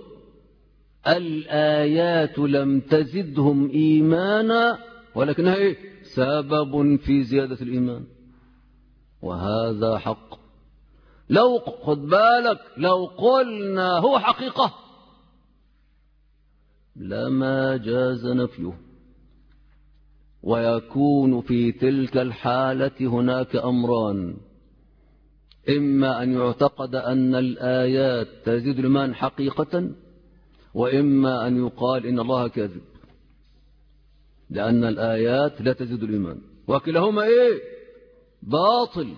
الآيات لم تزدهم إيمانا، ولكنها إيه؟ سبب في زيادة الإيمان، وهذا حق. لو خد بالك، لو قلنا هو حقيقة لما جاز نفيه، ويكون في تلك الحالة هناك أمران: إما أن يعتقد أن الآيات تزيد الإيمان حقيقة، وإما أن يقال إن الله كاذب، لأن الآيات لا تزيد الإيمان، وكلاهما إيه؟ باطل.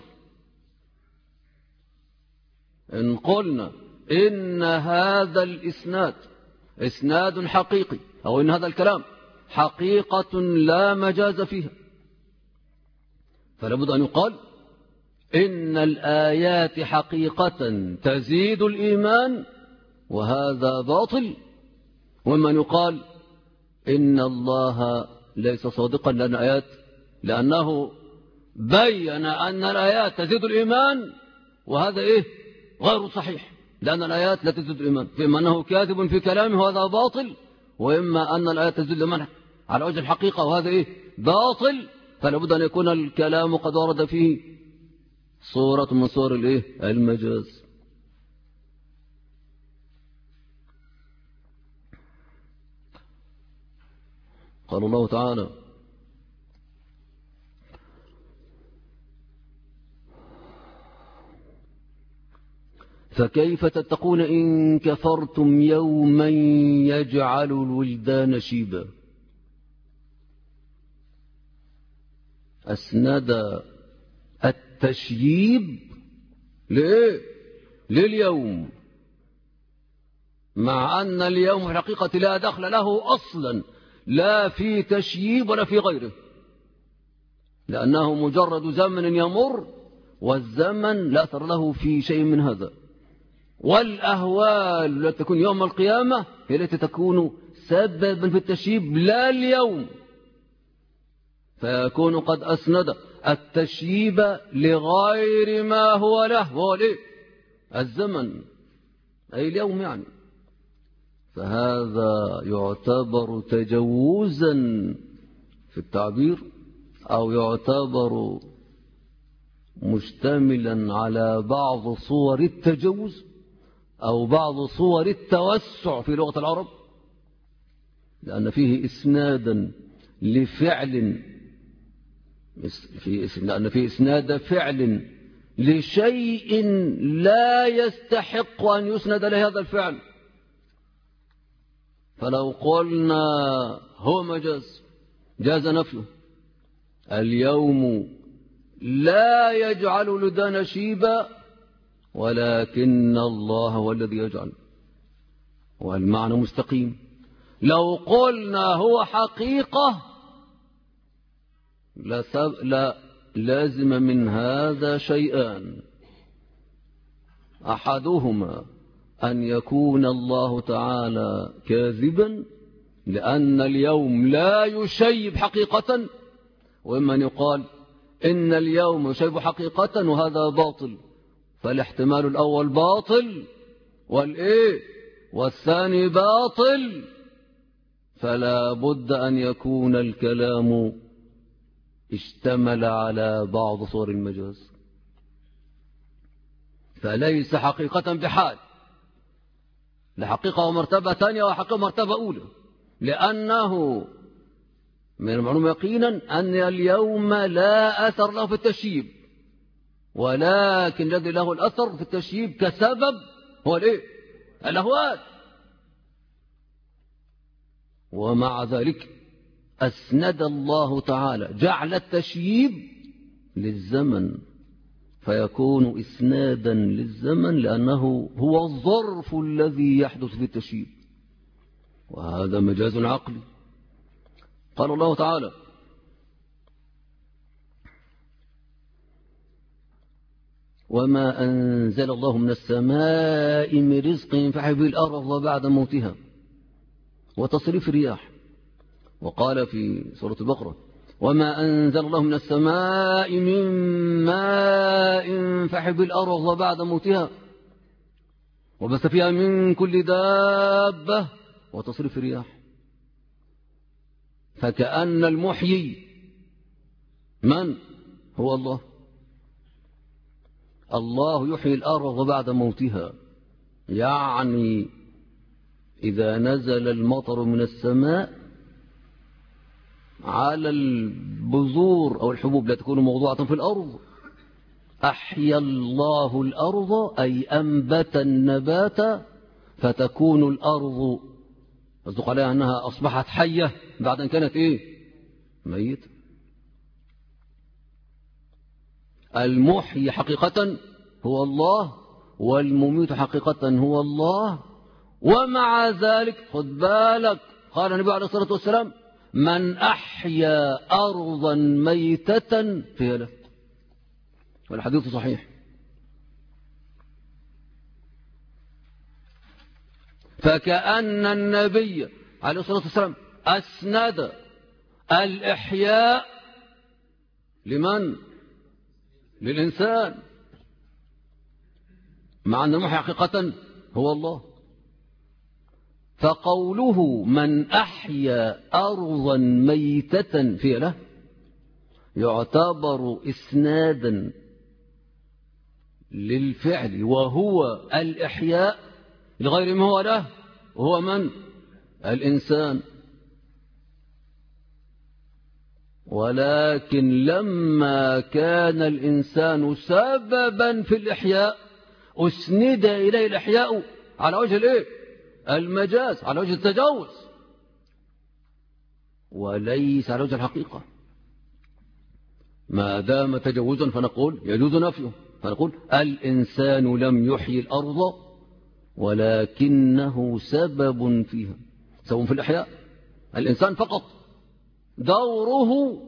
إن قلنا إن هذا الإسناد إسناد حقيقي، أو إن هذا الكلام حقيقة لا مجاز فيها، فلا بد أن يقال إن الآيات حقيقة تزيد الإيمان، وهذا باطل. ومن يقال إن الله ليس صادقا لأنه بين أن الآيات تزيد الإيمان، وهذا إيه؟ غير صحيح، لأن الآيات لا تزيد الإيمان، فإما أنه كاذب في كلامه وهذا باطل، وإما أن الآيات تزيد الإيمان على وجه الحقيقة وهذا إيه؟ باطل. فلا بد أن يكون الكلام قد ورد فيه صورة من صور الإيه؟ المجاز. قال الله تعالى: فكيف تتقون إن كفرتم يوما يجعل الولدان شيبا. أسند التشييب لليوم، مع أن اليوم في الحقيقة لا دخل له أصلا، لا في تشييب ولا في غيره، لأنه مجرد زمن يمر، والزمن لا أثر له في شيء من هذا. والأهوال التي تكون يوم القيامة هي التي تكون سببا في التشييب، لا اليوم، فيكون قد أسند التشييب لغير ما هو له، وهو الزمن، أي اليوم يعني. فهذا يعتبر تجوزا في التعبير، أو يعتبر مشتملا على بعض صور التجوز أو بعض صور التوسع في لغة العرب، لأن فيه إسنادا لفعل، لأن فيه إسناد فعل لشيء لا يستحق أن يسند لهذا الفعل. فلو قلنا هو مجاز جاز نفيه. اليوم لا يجعل لدان شيبا ولكن الله هو الذي يجعل، والمعنى مستقيم. لو قلنا هو حقيقة لا لازم من هذا شيئان: أحدهما أن يكون الله تعالى كاذبا لأن اليوم لا يشيب حقيقة، وإما أن يقال إن اليوم يشيب حقيقة وهذا باطل، فالاحتمال الأول باطل والثاني باطل، فلا بد أن يكون الكلام اشتمل على بعض صور المجاز، فليس حقيقة بحال، لحقيقة ومرتبة ثانية وحقيقة ومرتبة أولى، لأنه من المعلوم يقينا أن اليوم لا أثر له في التشييب، ولكن الذي له الأثر في التشييب كسبب هو الأهوال. ومع ذلك أسند الله تعالى جعل التشييب للزمن، فيكون إسنادا للزمن لأنه هو الظرف الذي يحدث في التشييب، وهذا مجاز عقلي. قال الله تعالى: وما أنزل الله من السماء من رزق فأحيا به الأرض بعد موتها وتصريف الرياح. وقال في سورة البقرة: وما أنزل الله من السماء من ماء فأحيا به الأرض بعد موتها وبث فيها من كل دابة وتصريف الرياح. فكأن المحيي من هو الله. الله يحيي الأرض بعد موتها، يعني إذا نزل المطر من السماء على البذور أو الحبوب لا تكون موضوعة في الأرض، أحيا الله الأرض أي أنبت النبات، فتكون الأرض أصدق عليها أنها أصبحت حية بعد أن كانت ميت. المحيي حقيقة هو الله، والمميت حقيقة هو الله. ومع ذلك خد بالك، قال النبي عليه الصلاة والسلام: من أحيا أرضا ميتة فهي له، والحديث صحيح. فكأن النبي عليه الصلاة والسلام أسند الإحياء لمن؟ للإنسان، مع أن المحيي حقيقة هو الله. فقوله من أحيا أرضا ميتة فهي له يعتبر إسنادا للفعل وهو الإحياء لغير ما هو له، وهو من؟ الإنسان. ولكن لما كان الإنسان سببا في الإحياء أسند إليه الإحياء على وجه المجاز، على وجه التجاوز، وليس على وجه الحقيقة. ما دام تجوزا فنقول يجوز نفيه، فنقول الإنسان لم يحيي الأرض ولكنه سبب فيها، سبب في الإحياء. الإنسان فقط دوره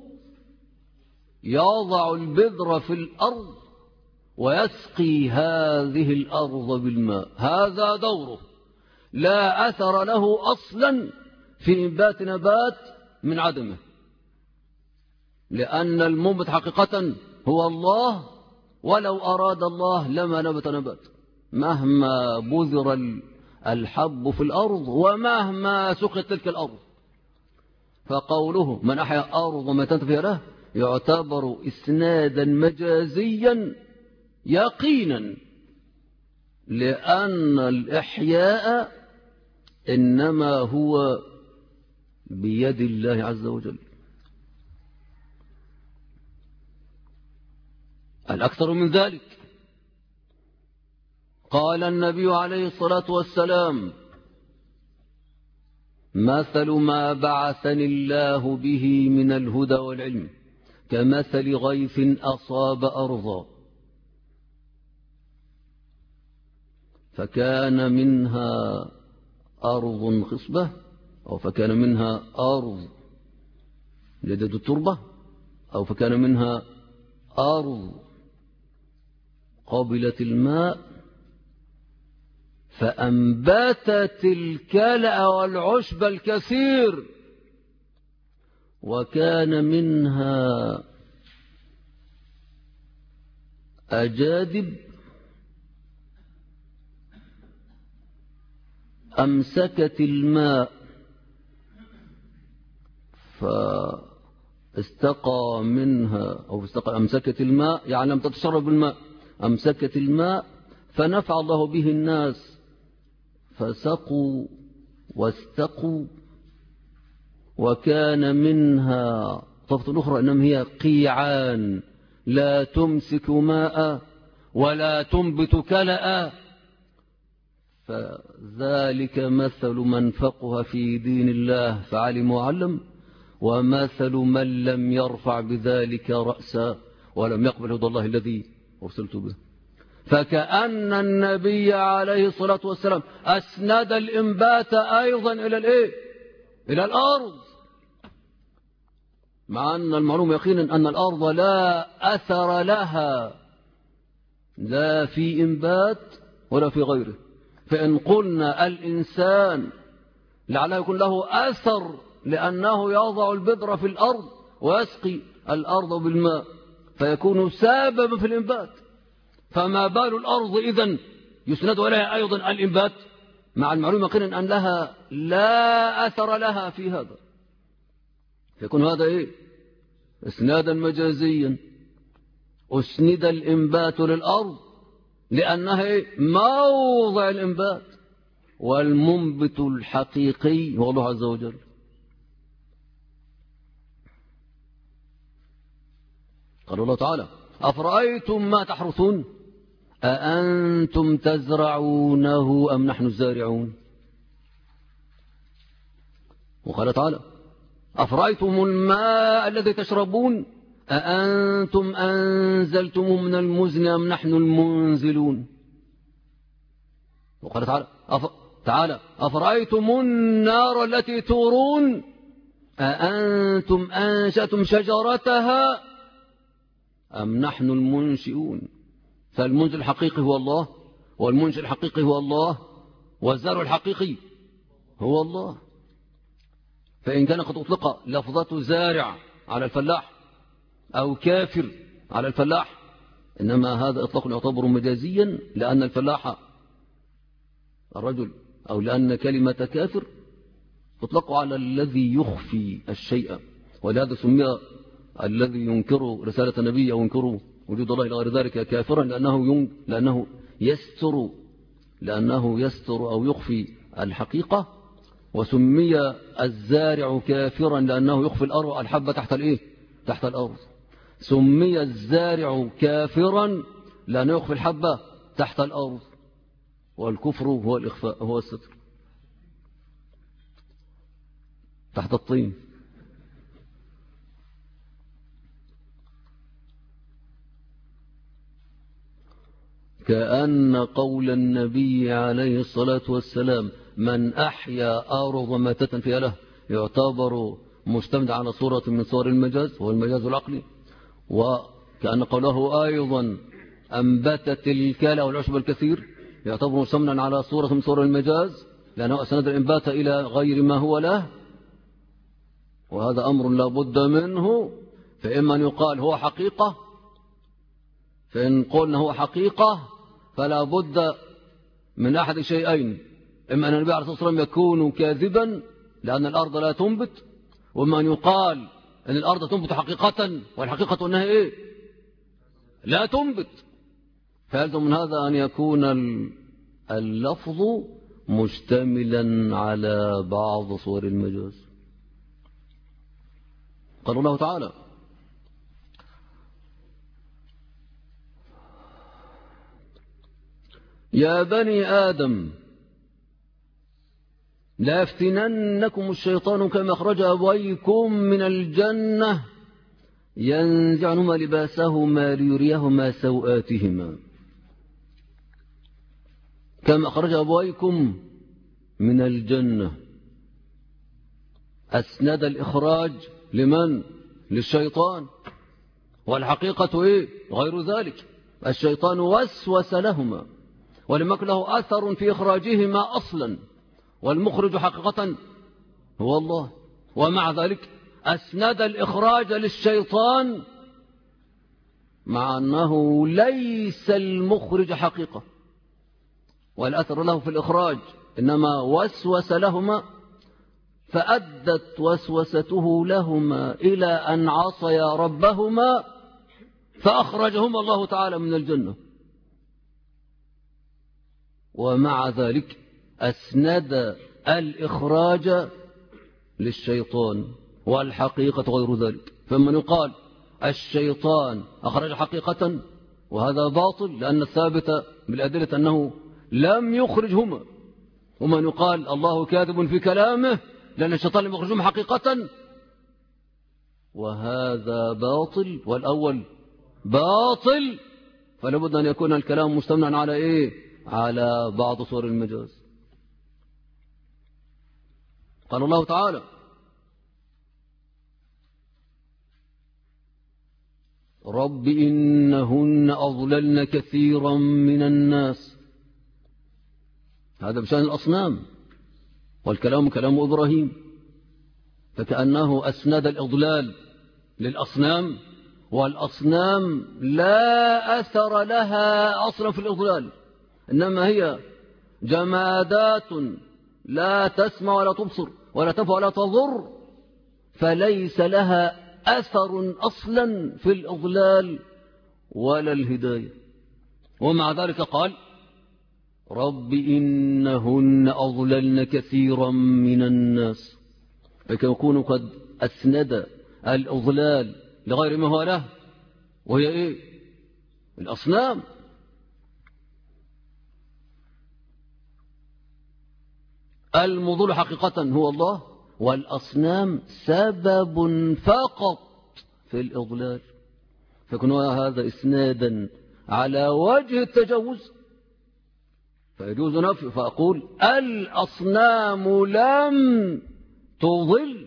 يضع البذر في الأرض ويسقي هذه الأرض بالماء، هذا دوره، لا أثر له أصلا في إنبات نبات من عدمه، لأن المنبت حقيقة هو الله، ولو أراد الله لما نبت نبات، مهما بذر الحب في الأرض ومهما سقت تلك الأرض. فقوله من أحيا أرض ميتة فهي له يعتبر إسنادا مجازيا يقينا، لأن الإحياء إنما هو بيد الله عز وجل. الأكثر من ذلك قال النبي عليه الصلاة والسلام: مثل ما بعثني الله به من الهدى والعلم كمثل غيث أصاب أرضا فكان منها أرض خصبة، أو فكان منها أرض جدد التربة، أو فكان منها أرض قبلت الماء فأنبتت الكلأ والعشب الكثير، وكان منها أجادب أمسكت الماء فاستقى منها، أو استقى أمسكت الماء يعني لم تتشرب الماء، أمسكت الماء فنفع الله به الناس فسقوا واستقوا. وكان منها طفة أخرى إنما هي قيعان لا تمسك ماء ولا تنبت كلأ، فذلك مثل من فقه في دين الله فعلم وعلم، ومثل من لم يرفع بذلك رأسا ولم يقبل هدى الله الذي أرسلت به. فكأن النبي عليه الصلاة والسلام أسند الإنبات أيضا إلى الأرض، مع أن المعلوم يقينا أن الأرض لا أثر لها لا في إنبات ولا في غيره. فإن قلنا الإنسان لعله يكون له أثر لأنه يضع البذر في الأرض ويسقي الأرض بالماء فيكون سببا في الإنبات، فما بال الأرض إذن يسند إليها أيضا الإنبات، مع المعلومة يقينا أن لها لا أثر لها في هذا، فيكون هذا إسنادا مجازيا. أسند الإنبات للأرض لأنها موضع الإنبات، والمنبت الحقيقي هو الله عز وجل. قال الله تعالى: أفرأيتم ما تحرثون أأنتم تزرعونه أم نحن الزارعون. وقال تعالى: أفرأيتم الماء الذي تشربون أأنتم أنزلتموه من المزن أم نحن المنزلون. وقال تعالى: أفرأيتم النار التي تورون أأنتم أنشأتم شجرتها أم نحن المنشئون. فالمنشئ الحقيقي هو الله، والمنشئ الحقيقي هو الله، والزارع الحقيقي هو الله. فإن كان قد أطلق لفظة زارع على الفلاح أو كافر على الفلاح، إنما هذا إطلاق يعتبر مجازيا، لأن الفلاح الرجل، أو لأن كلمة كافر تطلق على الذي يخفي الشيء، ولهذا سمي الذي ينكر رسالة النبي أو ينكر وجود الله إلى غير ذلك كافرا، لأنه يستر أو يخفي الحقيقة. وسمي الزارع كافرا لأنه يخفي الحبة تحت الأرض. سمي الزارع كافرا لأنه يخفي الحبة تحت الأرض. والكفر هو الإخفاء، هو الستر تحت الطين. كأن قول النبي عليه الصلاة والسلام: من أحيا أرض ماتة فيها له، يعتبر مستند على صورة من صور المجاز، هو المجاز العقلي. وكأن قوله أيضا: أنبتت الكلى والعشب الكثير، يعتبر مستمدا على صورة من صور المجاز، لأنه أسند الإنبات إلى غير ما هو له، وهذا أمر لا بد منه. فإما أن يقال هو حقيقة، فإن قلنا هو حقيقة فلا بد من أحد شيئين: إما أن النبي عليه الصلاة والسلام يكون كاذبا لأن الأرض لا تنبت، وإما أن يقال أن الأرض تنبت حقيقة، والحقيقة أنها إيه؟ لا تنبت. فيلزم من هذا أن يكون اللفظ مشتملا على بعض صور المجاز. قال الله تعالى: يا بني آدم لا يفتننكم الشيطان كما أخرج أبويكم من الجنة ينزع عنهما لباسهما ليريهما سوآتهما. كما أخرج أبويكم من الجنة، أسند الإخراج لمن؟ للشيطان، والحقيقة إيه؟ غير ذلك. الشيطان وسوس لهما ولم يكن له أثر في إخراجهما أصلا، والمخرج حقيقة هو الله. ومع ذلك أسند الإخراج للشيطان مع أنه ليس المخرج حقيقة والأثر له في الإخراج، إنما وسوس لهما، فأدت وسوسته لهما إلى أن عصيا ربهما فأخرجهما الله تعالى من الجنة. ومع ذلك أسند الإخراج للشيطان، والحقيقة غير ذلك. فمن يقال الشيطان أخرج حقيقة وهذا باطل، لأن الثابت بالأدلة أنه لم يخرجهما. ومن يقال الله كاذب في كلامه لأن الشيطان لم يخرجهما حقيقة، وهذا باطل، والأول باطل. فلابد أن يكون الكلام مستمعا على إيه؟ على بعض صور المجاز. قال الله تعالى: رب إنهن أضللن كثيرا من الناس. هذا بشأن الأصنام، والكلام كلام إبراهيم، فكأنه أسند الإضلال للأصنام، والأصنام لا أثر لها أصلا في الإضلال، إنما هي جمادات لا تسمع ولا تبصر ولا تنفع ولا تضر، فليس لها أثر أصلا في الإضلال ولا الهداية. ومع ذلك قال: رب إنهن أضللن كثيرا من الناس. فيكون قد أسند الإضلال لغير ما هو له، وهي إيه؟ الأصنام. المضل حقيقة هو الله، والأصنام سبب فقط في الإضلال. فيكون هذا إسنادا على وجه التجوز، فيجوز نفي، فأقول الأصنام لم تضل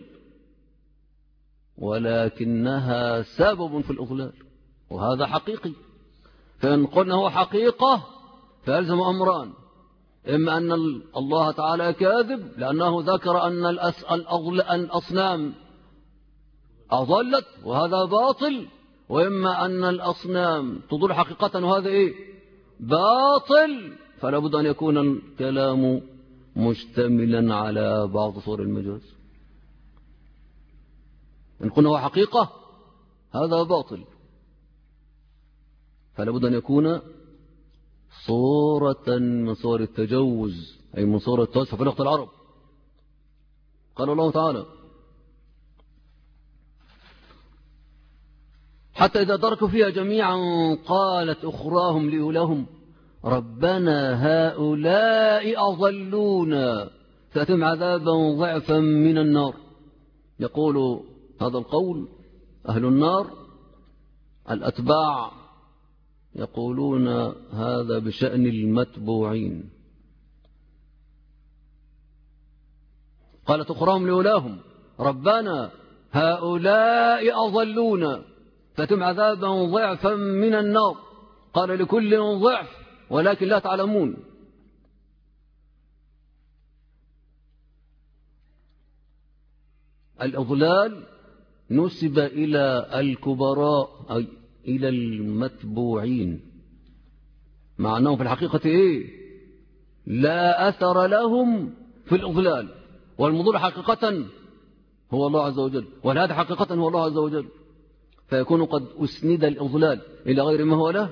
ولكنها سبب في الإضلال، وهذا حقيقي. فإن قلنا هو حقيقة فيلزم أمران: إما أن الله تعالى كاذب لأنه ذكر أن الأصنام أضلت وهذا باطل، وإما أن الأصنام تضل حقيقة وهذا إيه؟ باطل. فلا بد أن يكون الكلام مشتملا على بعض صور المجاز. إن قلنا هو حقيقة هذا باطل، فلا بد أن يكون صورة من صور التجوز، أي من صور التوسع في لغة العرب. قال الله تعالى: حتى إذا تركوا فيها جميعا قالت أخراهم لأولهم ربنا هؤلاء أضلونا فأتم عذابا ضعفا من النار. يقول هذا القول أهل النار، الأتباع يقولون هذا بشأن المتبوعين. قالت أخراهم لأولاهم ربنا هؤلاء أضلونا فأتم عذابا ضعفا من النار. قال لكل ضعف ولكن لا تعلمون. الإضلال نسب إلى الكبراء أي إلى المتبوعين، مع أنهم في الحقيقة إيه؟ لا أثر لهم في الإضلال، والمضل حقيقة هو الله عز وجل، والهادي حقيقة هو الله عز وجل، فيكون قد أسند الإضلال إلى غير ما هو له،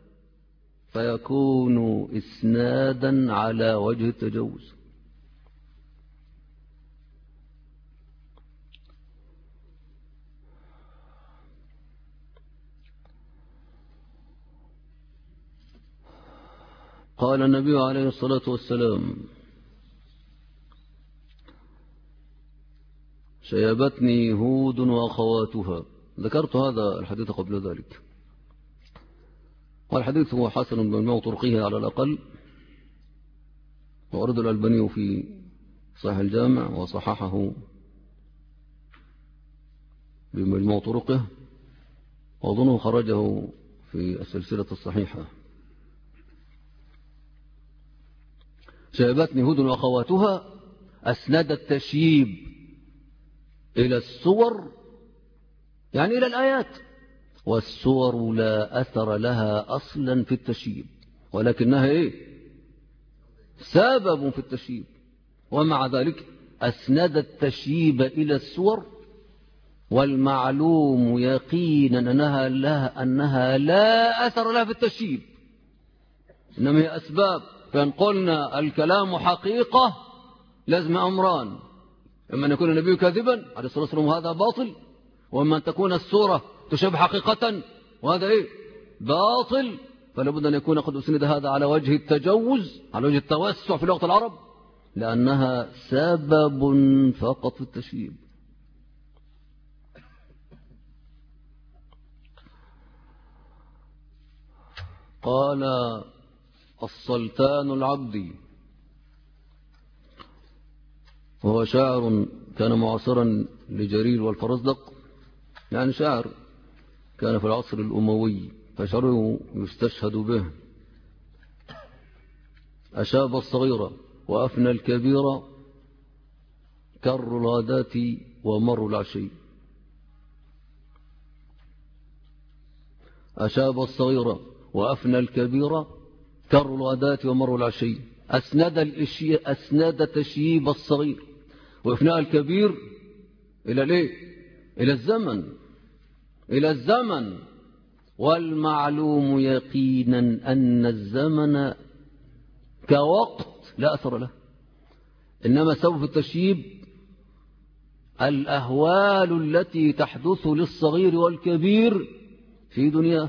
فيكون إسنادا على وجه التجوز. قال النبي عليه الصلاة والسلام: شيبتني هود وأخواتها. ذكرت هذا الحديث قبل ذلك، والحديث هو حسن بمجموع طرقه على الأقل، وأورد الألباني في صحيح الجامع وصححه بمجموع طرقه، وأظنه خرجه في السلسلة الصحيحة. شيبتني هود وأخواتها أسند التشييب إلى السور، يعني إلى الآيات، والسور لا أثر لها أصلا في التشييب، ولكنها سبب في التشييب. ومع ذلك أسند التشييب إلى السور، والمعلوم يقينا أنها لا أثر لها في التشييب، إنما هي أسباب. فإن قلنا الكلام حقيقة لازم أمران: إما أن يكون النبي كاذبا عليه الصلاة والسلام وهذا باطل، وإما أن تكون السورة تشبه حقيقة وهذا باطل. فلا بد أن يكون قد أسند هذا على وجه التجوز، على وجه التوسع في لغة العرب، لأنها سبب فقط في التشييب. قال السلطان العبدي، وهو شاعر كان معاصرا لجرير والفرزدق، يعني شاعر كان في العصر الأموي، فشعره يستشهد به: أشاب الصغيرة وأفنى الكبيرة، كر الغداة ومر العشي. أشاب الصغيرة وأفنى الكبيرة، كر الغداة ومر العشي. أسند تشييب الصغير وإفناء الكبير إلى الزمن، إلى الزمن. والمعلوم يقينا أن الزمن كوقت لا أثر له، إنما سبب في التشييب الأهوال التي تحدث للصغير والكبير في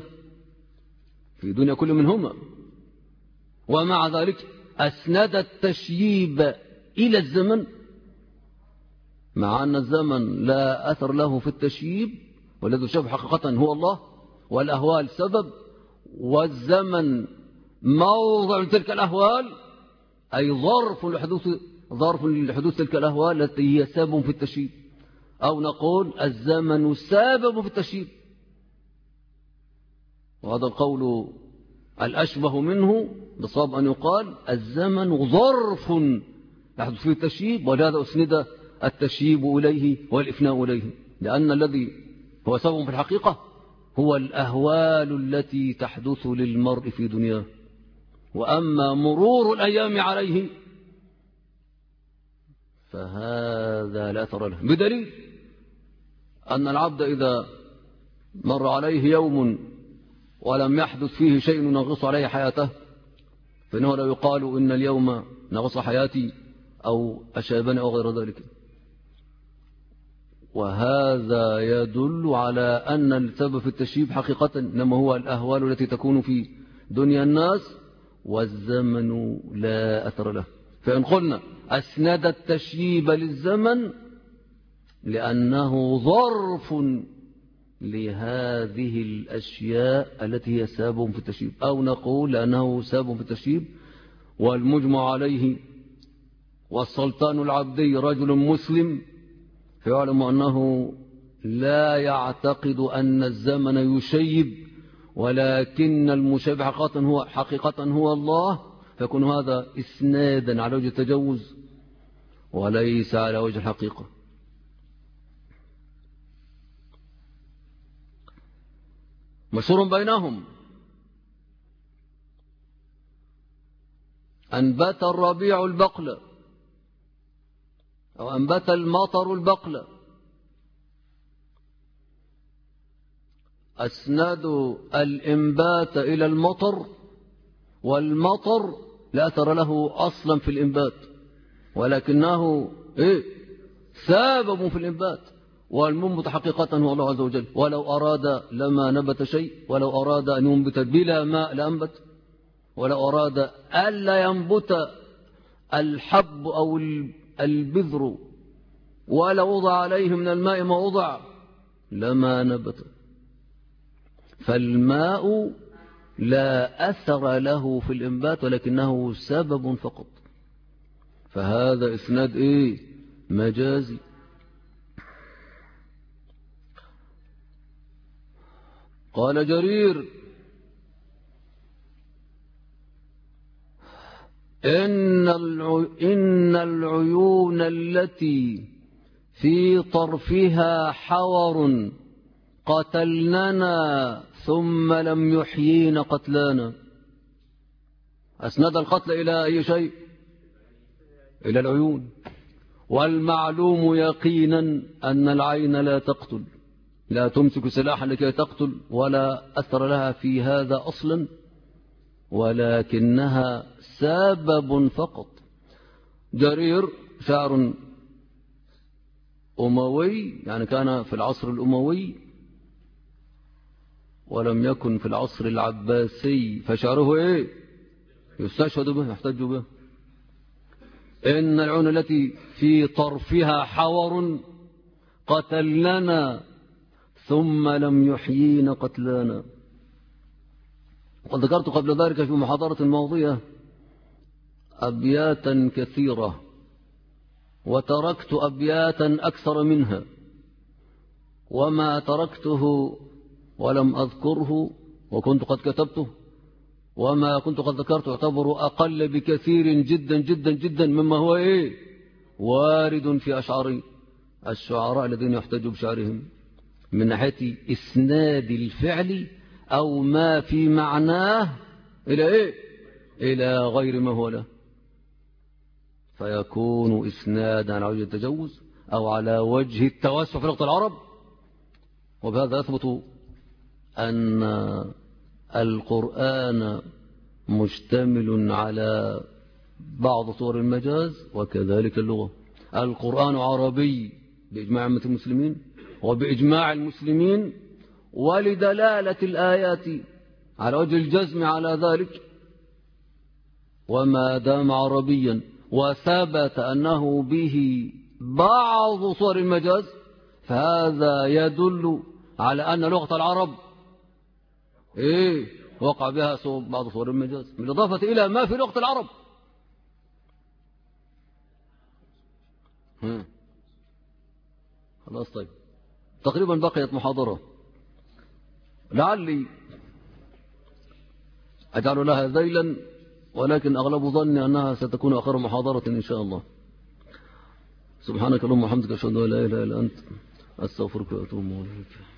دنيا كل منهما. ومع ذلك أسند التشييب إلى الزمن، مع أن الزمن لا أثر له في التشييب، والذي يشبه حقيقة هو الله، والأهوال سبب، والزمن موضع تلك الأهوال، أي ظرف لحدوث تلك الأهوال التي هي سبب في التشييب، أو نقول الزمن سبب في التشييب. وهذا القول الأشبه منه بصواب أن يقال الزمن ظرف يحدث فيه التشييب، ولهذا أسند التشييب إليه والإفناء إليه، لأن الذي هو سبب في الحقيقة هو الأهوال التي تحدث للمرء في دنياه. وأما مرور الأيام عليه فهذا لا أثر له، بدليل أن العبد إذا مر عليه يوم ولم يحدث فيه شيء ينغص عليه حياته، فإنه لا يقال إن اليوم نغص حياتي أو أشابني أو غير ذلك. وهذا يدل على أن السبب في التشييب حقيقة إنما هو الأهوال التي تكون في دنيا الناس، والزمن لا أثر له. فإن قلنا أسند التشييب للزمن لأنه ظرف لهذه الأشياء التي هي سبب في التشييب، أو نقول لأنه سبب في التشييب. والمجمع عليه والسلطان العبدي رجل مسلم فيعلم أنه لا يعتقد أن الزمن يشيب، ولكن المشابه حقيقة هو الله، فيكون هذا إسنادا على وجه التجوز وليس على وجه الحقيقة. مشهور بينهم: أنبت الربيع البقلة، أو أنبت المطر البقلة، أسندوا الإنبات إلى المطر، والمطر لا أثر له أصلا في الإنبات، ولكنه سبب في الإنبات، والمنبت حقيقة هو الله عز وجل. ولو أراد لما نبت شيء، ولو أراد أن ينبت بلا ماء لأنبت، ولو أراد ألا ينبت الحب أو البذر ولا وضع عليه من الماء ما وضع لما نبت. فالماء لا أثر له في الإنبات، ولكنه سبب فقط. فهذا إسناد مجازي. قال جرير: إن العيون التي في طرفها حور قتلننا ثم لم يحيين قتلانا. أسند القتل إلى أي شيء؟ إلى العيون. والمعلوم يقينا أن العين لا تقتل، لا تمسك سلاحا لكي تقتل، ولا أثر لها في هذا أصلا، ولكنها سبب فقط. جرير شاعر أموي، يعني كان في العصر الأموي ولم يكن في العصر العباسي، فشعره يستشهد به، يحتج به. إن العيون التي في طرفها حور قتلنا ثم لم يحيين قتلانا. وقد ذكرت قبل ذلك في محاضرة ماضية أبياتا كثيرة، وتركت أبياتا أكثر منها، وما تركته ولم أذكره وكنت قد كتبته، وما كنت قد ذكرته يعتبر أقل بكثير جدا جدا جدا مما هو وارد في أشعار الشعراء الذين يحتجوا بشعرهم من ناحية إسناد الفعل أو ما في معناه إلى إلى غير ما هو له، فيكون إسنادا على وجه التجوز أو على وجه التوسع في لغة العرب. وبهذا يثبت أن القرآن مشتمل على بعض صور المجاز، وكذلك اللغة. القرآن عربي بإجماع عامة المسلمين وبإجماع المسلمين، ولدلالة الآيات على وجه الجزم على ذلك. وما دام عربيا وثبت أنه به بعض صور المجاز، فهذا يدل على أن لغة العرب وقع بها بعض صور المجاز، بالإضافة إلى ما في لغة العرب. خلاص، طيب، تقريبا بقيت محاضرة، لعلي أجعل لها ذيلا، ولكن أغلب ظني أنها ستكون آخر محاضرة إن شاء الله. سبحانك اللهم وبحمدك، أشهد أن لا إله إلا أنت، أستغفرك وأتوب إليك.